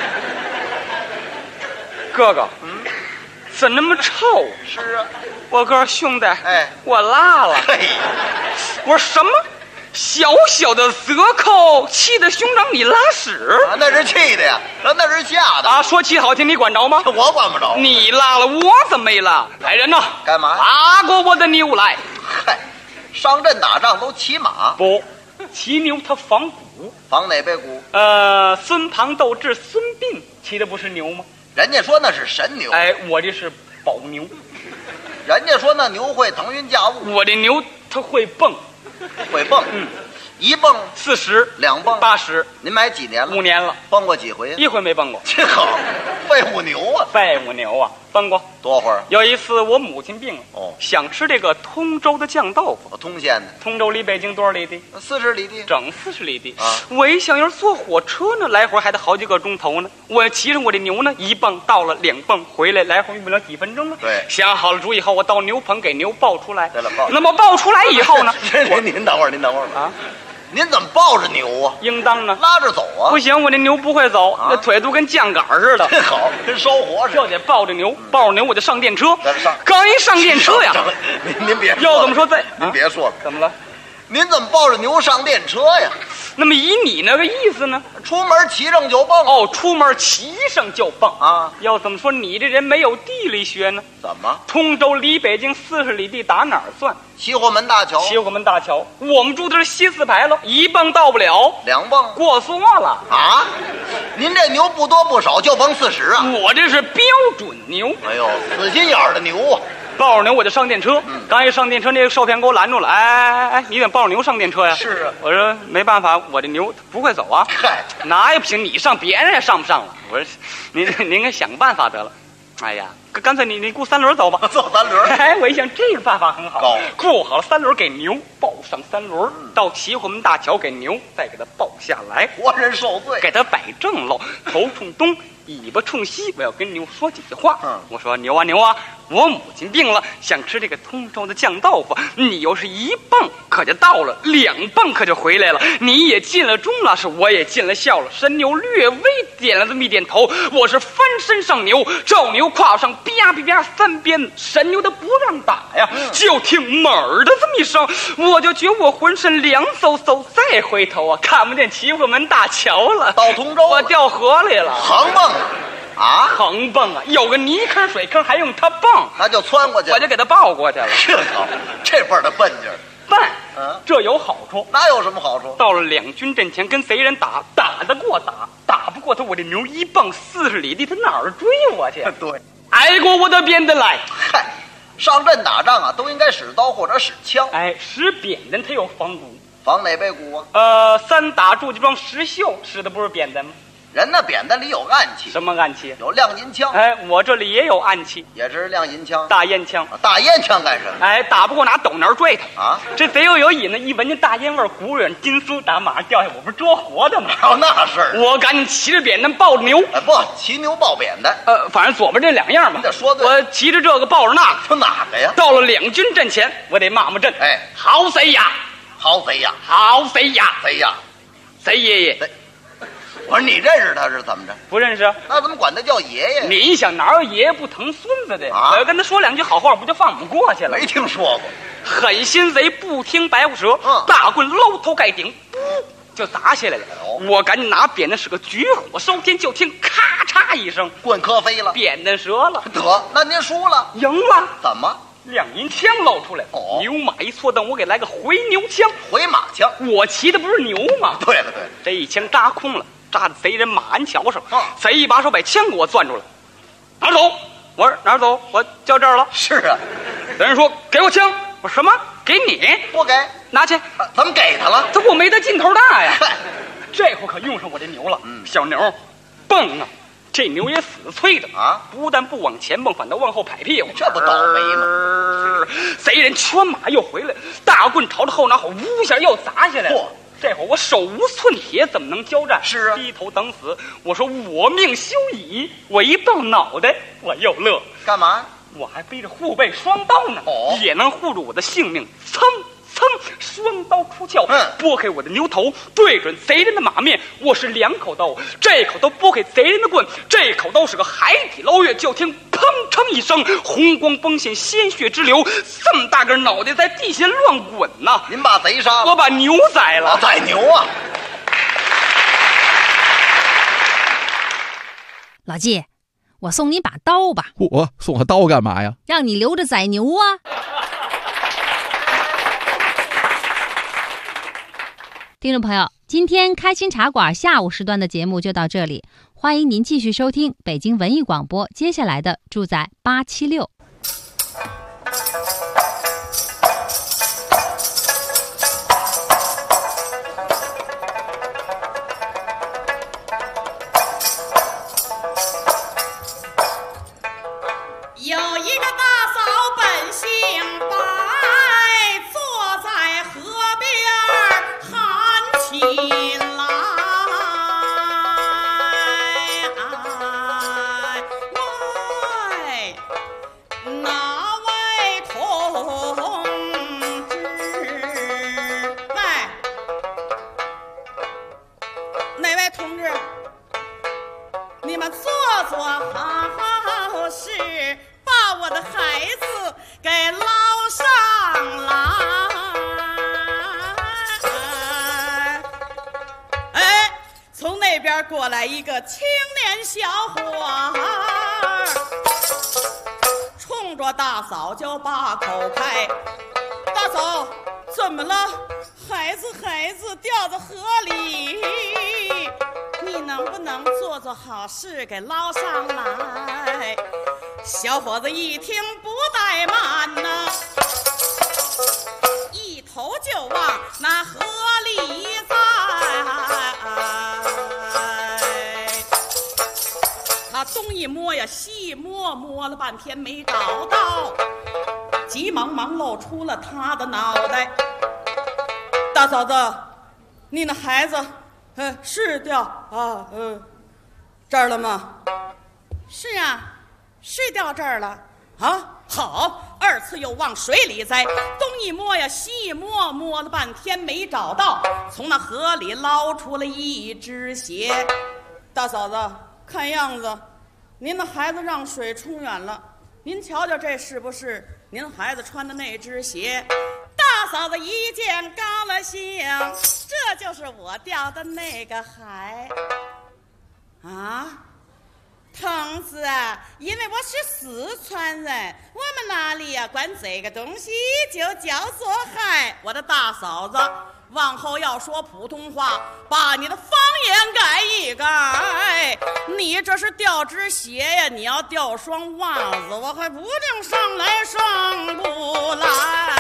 哥哥，怎那么臭？ 是啊， 我哥兄弟，我拉了。我说什么？小小的泽寇，气得兄长你拉屎那是气的呀，那是吓的啊！说气好听，你管着吗？ 我管不着。 你拉了，我怎么没拉？来人呐！ 干嘛呀？ 拉过我的牛来！ 嗨，上阵打仗都骑马， 不，骑牛他仿古， 仿哪辈古？ 孙庞斗智，孙膑骑的不是牛吗？ 人家说那是神牛。 哎，我这是保牛。 人家说那牛会腾云驾雾， 我的牛它会蹦， 会蹦。一蹦 40， 两蹦 80。 您买几年了 ？5年了。 蹦过几回？ 一回没蹦过。 这好，废物牛啊！ 废物牛啊！蹦过多会儿？ 有一次我母亲病了，想吃这个通州的酱豆腐。 通县的。 通州离北京多少里地 ？40里地， 整40里地啊！ 我一想要坐火车呢，来回还得好几个钟头呢。我骑上我的牛呢，一蹦到了，2蹦回来，来回用不了几分钟了。 对， 想好了主意后，我到牛棚给牛抱出来。 对了，抱。 那么抱出来以后呢？ 您等会儿啊！您怎么抱着牛啊？ 应当呢， 拉着走啊！ 不行，我这牛不会走，那腿都跟酱杆似的。 这好，跟烧火似的。 就得抱着牛，抱着牛我就上电车。刚一上电车呀， 您别要怎么说您别说了， 怎么了？ 您怎么抱着牛上电车呀？ 那么以你那个意思呢？ 出门骑上就蹦。 哦，出门骑上就蹦啊！ 要怎么说你这人没有地理学呢？ 怎么？ 通州离北京40里地，打哪儿算？ 西货门大桥。 西货门大桥，我们住的是西四牌楼，一蹦到不了 ，2蹦过缩了啊！您这牛不多不少，就蹦40啊？ 我这是标准牛。 哎呦，死心眼儿的牛啊！ 抱着牛我就上电车，刚一上电车，那个售票员给我拦住了。哎，你怎么抱着牛上电车呀？ 是啊， 我说没办法，我这牛不会走啊。 嗨， 哪也不行，你上别人也上不上了。我说您给想个办法得了。哎呀，干脆你雇3轮走吧， 坐3轮。 哎，我一想这个办法很好，雇好了3轮给牛抱上3轮，到西货门大桥给牛再给它抱下来， 活人受罪， 给它摆正喽，头冲东，尾巴冲西，我要跟牛说几句话。我说牛啊牛啊，我母亲病了，想吃这个通州的酱豆腐，你要是1蹦可就到了，2蹦可就回来了，你也尽了忠了，是我也尽了孝了。神牛略微点了这么一点头，我是翻身上牛，照牛胯上啪啪啪3鞭，神牛他不让打呀，就听猛儿的这么一声，我就觉我浑身凉飕飕，再回头啊，看不见齐货门大桥了， 到通州我掉河里了， 横蹦啊， 横蹦啊，有个泥坑水坑还用它蹦， 他就窜过去， 我就给他抱过去了。 这份的笨劲儿， 笨，这有好处。 哪有什么好处？ 到了两军阵前跟贼人打，打得过打，打不过他，我这牛一蹦40里地，他哪儿追我去？ 对， 挨过我的扁担来。 嗨，上阵打仗啊，都应该使刀或者使枪。 哎，使扁担它有防骨， 防哪背骨啊 ？3打祝家庄石秀使的不是扁担吗？ 人那扁担里有暗器。 什么暗器？ 有亮银枪。 哎，我这里也有暗器， 也是亮银枪。 大烟枪。 大烟枪干什么？ 哎，打不过拿斗南追他啊！ 这贼又有瘾呢，一闻见大烟味，骨软筋酥，打马上掉下，我不是捉活的吗？ 哪有那事儿？ 我赶紧骑着扁担抱着牛。 哎，不，骑牛抱扁担。 反正左边这2样嘛。 你得说对。 我骑着这个抱着那个。 说哪个呀？ 到了两军阵前，我得骂阵。 哎， 好贼呀！ 好贼呀！ 好贼呀！ 贼呀！ 贼爷爷！ 我说你认识他是怎么着？ 不认识。 那怎么管他叫爷爷？ 你想哪有爷爷不疼孙子的？ 啊！ 我要跟他说2句好话，不就放我们过去了？ 没听说过。 狠心贼不听白虎舌，大棍搂头盖顶，就砸下来了。我赶紧拿扁担使个举火烧天，就听咔嚓一声， 棍磕飞了， 扁担折了。 得，那您输了， 赢了。 怎么？ 亮银枪露出来，牛马一错蹬，我给来个回牛枪， 回马枪。 我骑的不是牛吗？ 对了对了， 这一枪扎空了，扎在贼人马鞍桥上。贼一把手把枪给我攥住了，哪儿走？我说哪儿走？我叫这儿了。 是啊， 贼人说给我枪。我说什么？给你？ 不给， 拿去。 怎么给他了？ 他我没他劲头大呀。这回可用上我这牛了。小牛，蹦啊！这牛也死催的啊！ 不但不往前蹦，反倒往后拍屁股， 这不倒霉吗？ 贼人圈马又回来，大棍朝着后脑后呜一下又砸下来了。这会儿我手无寸铁，怎么能交战？ 是啊， 低头等死。我说我命休矣！我一蹦脑袋，我又乐。 干嘛？ 我还背着护背双刀呢，也能护住我的性命。噌！双刀出鞘，拨开我的牛头，对准贼人的马面。我是2口刀，这口刀拨开贼人的棍，这口刀是个海底捞月。就听砰哧一声，红光崩现，鲜血直流，这么大个脑袋在地下乱滚呐！ 您把贼杀了， 我把牛宰了， 宰牛啊！ 老纪，我送你把刀吧。 我送我刀干嘛呀？ 让你留着宰牛啊！听众朋友，今天开心茶馆下午时段的节目就到这里，欢迎您继续收听北京文艺广播接下来的住在876。 有一个大嫂本姓白，坐在河边喊起来。喂，哪位同志？喂，哪位同志？你们做做好事，把我的孩子给捞上来。哎，从那边过来一个青年小伙儿，冲着大嫂就把口开：大嫂，怎么了？孩子掉在河里，你能不能做做好事给捞上来？小伙子一听不怠慢呐，一头就往那河里栽。他东一摸呀西一摸，摸了半天没找到，急忙露出了他的脑袋。大嫂子，你那孩子是掉这儿了吗？是啊，是掉这儿了啊。好，二次又往水里栽，东一摸呀西一摸，摸了半天没找到，从那河里捞出了一只鞋。大嫂子，看样子您的孩子让水冲远了，您瞧瞧这是不是您孩子穿的那只鞋？大嫂子一见高了兴，这就是我掉的那个孩啊。同志啊，因为我是四川人，我们那里呀管这个东西就叫做海。我的大嫂子，往后要说普通话，把你的方言改一改。你这是掉只鞋呀，你要掉双袜子，我还不定上来上不来。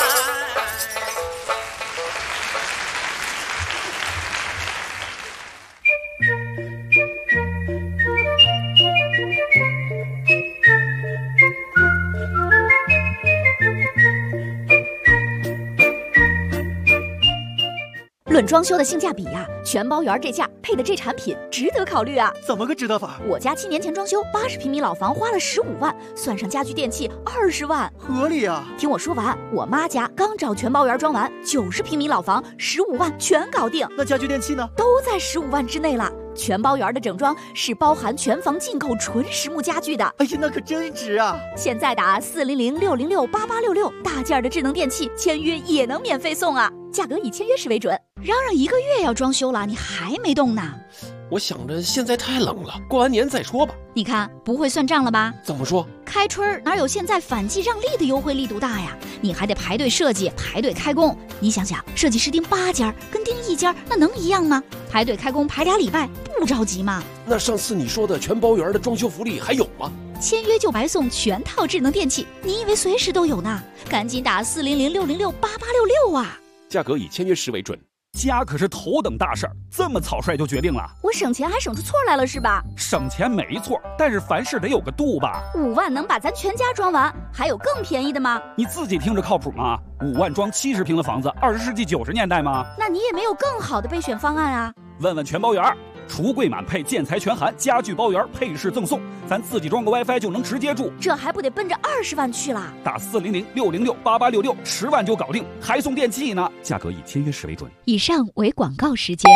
论装修的性价比呀，全包园这价配的这产品值得考虑啊！ 怎么个值得法？ 我家7年前装修80平米老房花了15万，算上家具电器20万， 合理啊！ 听我说完，我妈家刚找全包园装完，90平米老房15万全搞定。 那家具电器呢？ 都在15万之内了。全包园的整装是包含全房进口纯实木家具的。 哎呀，那可真值啊！ 现在打400-606-8866，大件的智能电器签约也能免费送啊！价格以签约时为准。嚷嚷1个月要装修了，你还没动呢？ 我想着现在太冷了，过完年再说吧。 你看不会算账了吧？ 怎么说？ 开春哪有现在反季让利的优惠力度大呀？你还得排队设计，排队开工。你想想，设计师盯8家跟盯1家，那能一样吗？排队开工排2礼拜，不着急吗？ 那上次你说的全包园的装修福利还有吗？ 签约就白送全套智能电器，你以为随时都有呢？赶紧打400-606-8866啊！ 价格以签约时为准。家可是头等大事儿，这么草率就决定了？ 我省钱还省出错来了是吧？ 省钱没错，但是凡事得有个度吧。 5万能把咱全家装完，还有更便宜的吗？ 你自己听着靠谱吗？5万装70平的房子，20世纪90年代吗？ 那你也没有更好的备选方案啊？ 问问全包园，橱柜满配，建材全含，家具包圆，配饰赠送，咱自己装个 WiFi 就能直接住， 这还不得奔着20万去啦？ 打400-606-8866，10万就搞定，还送电器呢。价格以签约时为准。 以上为广告时间。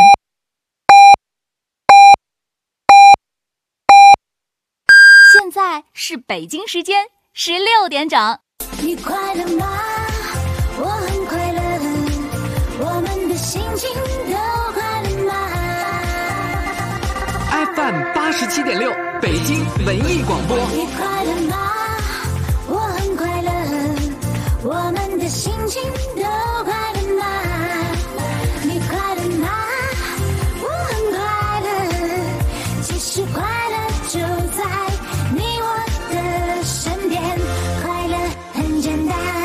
现在是北京时间16点整。 你快乐吗？我很快乐，我们的心情都快乐吗？ FM 87.6，北京文艺广播。 你快乐吗？我很快乐，我们的心情都快乐吗？你快乐吗？我很快乐，其实快乐就在你我的身边，快乐很简单。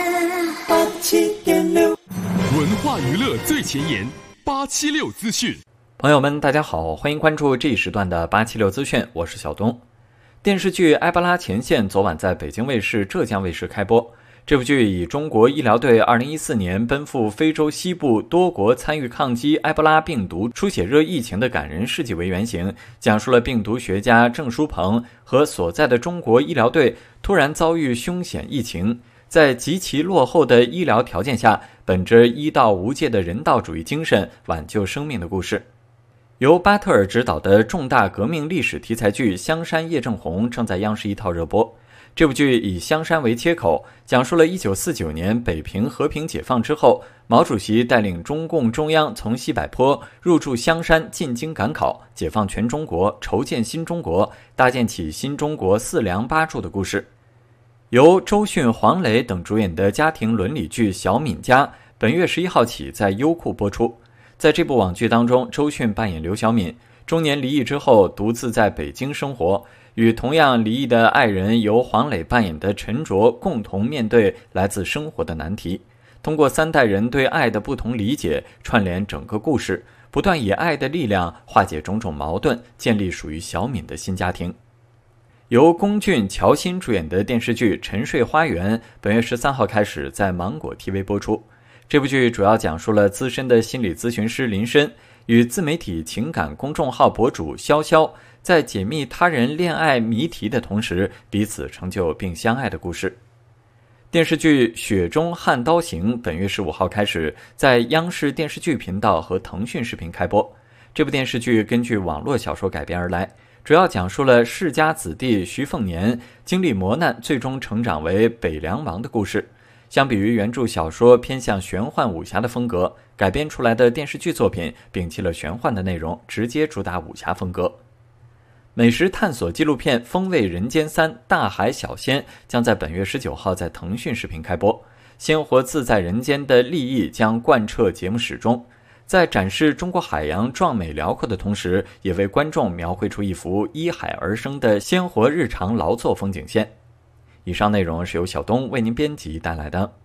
文化娱乐最前沿，876资讯。 朋友们，大家好，欢迎关注这一时段的876资讯，我是小东。电视剧《埃博拉前线》昨晚在北京卫视、浙江卫视开播。这部剧以中国医疗队2014年奔赴非洲西部多国参与抗击埃博拉病毒出血热疫情的感人事迹为原型，讲述了病毒学家郑书鹏和所在的中国医疗队突然遭遇凶险疫情，在极其落后的医疗条件下，本着医道无界的人道主义精神挽救生命的故事。由巴特尔执导的重大革命历史题材剧《香山叶正红》正在央视一套热播。这部剧以香山为切口，讲述了1949年北平和平解放之后，毛主席带领中共中央从西柏坡入驻香山，进京赶考，解放全中国，筹建新中国，搭建起新中国4梁8柱的故事。由周迅、黄磊等主演的家庭伦理剧《小敏家》本月11号起在优酷播出。在这部网剧当中，周迅扮演刘小敏，中年离异之后独自在北京生活，与同样离异的爱人由黄磊扮演的陈卓共同面对来自生活的难题，通过3代人对爱的不同理解，串联整个故事，不断以爱的力量化解种种矛盾，建立属于小敏的新家庭。由龚俊、乔欣主演的电视剧《沉睡花园》本月13号开始在芒果 TV 播出。这部剧主要讲述了资深的心理咨询师林深与自媒体情感公众号博主潇潇在解密他人恋爱谜题的同时，彼此成就并相爱的故事。电视剧《雪中悍刀行》本月15号开始在央视电视剧频道和腾讯视频开播。这部电视剧根据网络小说改编而来，主要讲述了世家子弟徐凤年经历磨难，最终成长为北凉王的故事。相比于原著小说偏向玄幻武侠的风格，改编出来的电视剧作品摒弃了玄幻的内容，直接主打武侠风格。美食探索纪录片《风味人间3：大海小鲜》将在本月19号在腾讯视频开播。鲜活自在人间的立意将贯彻节目始终，在展示中国海洋壮美辽阔的同时，也为观众描绘出一幅依海而生的鲜活日常劳作风景线。以上内容是由小东为您编辑带来的。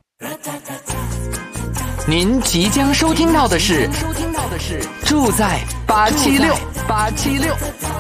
您即将收听到的是住在876。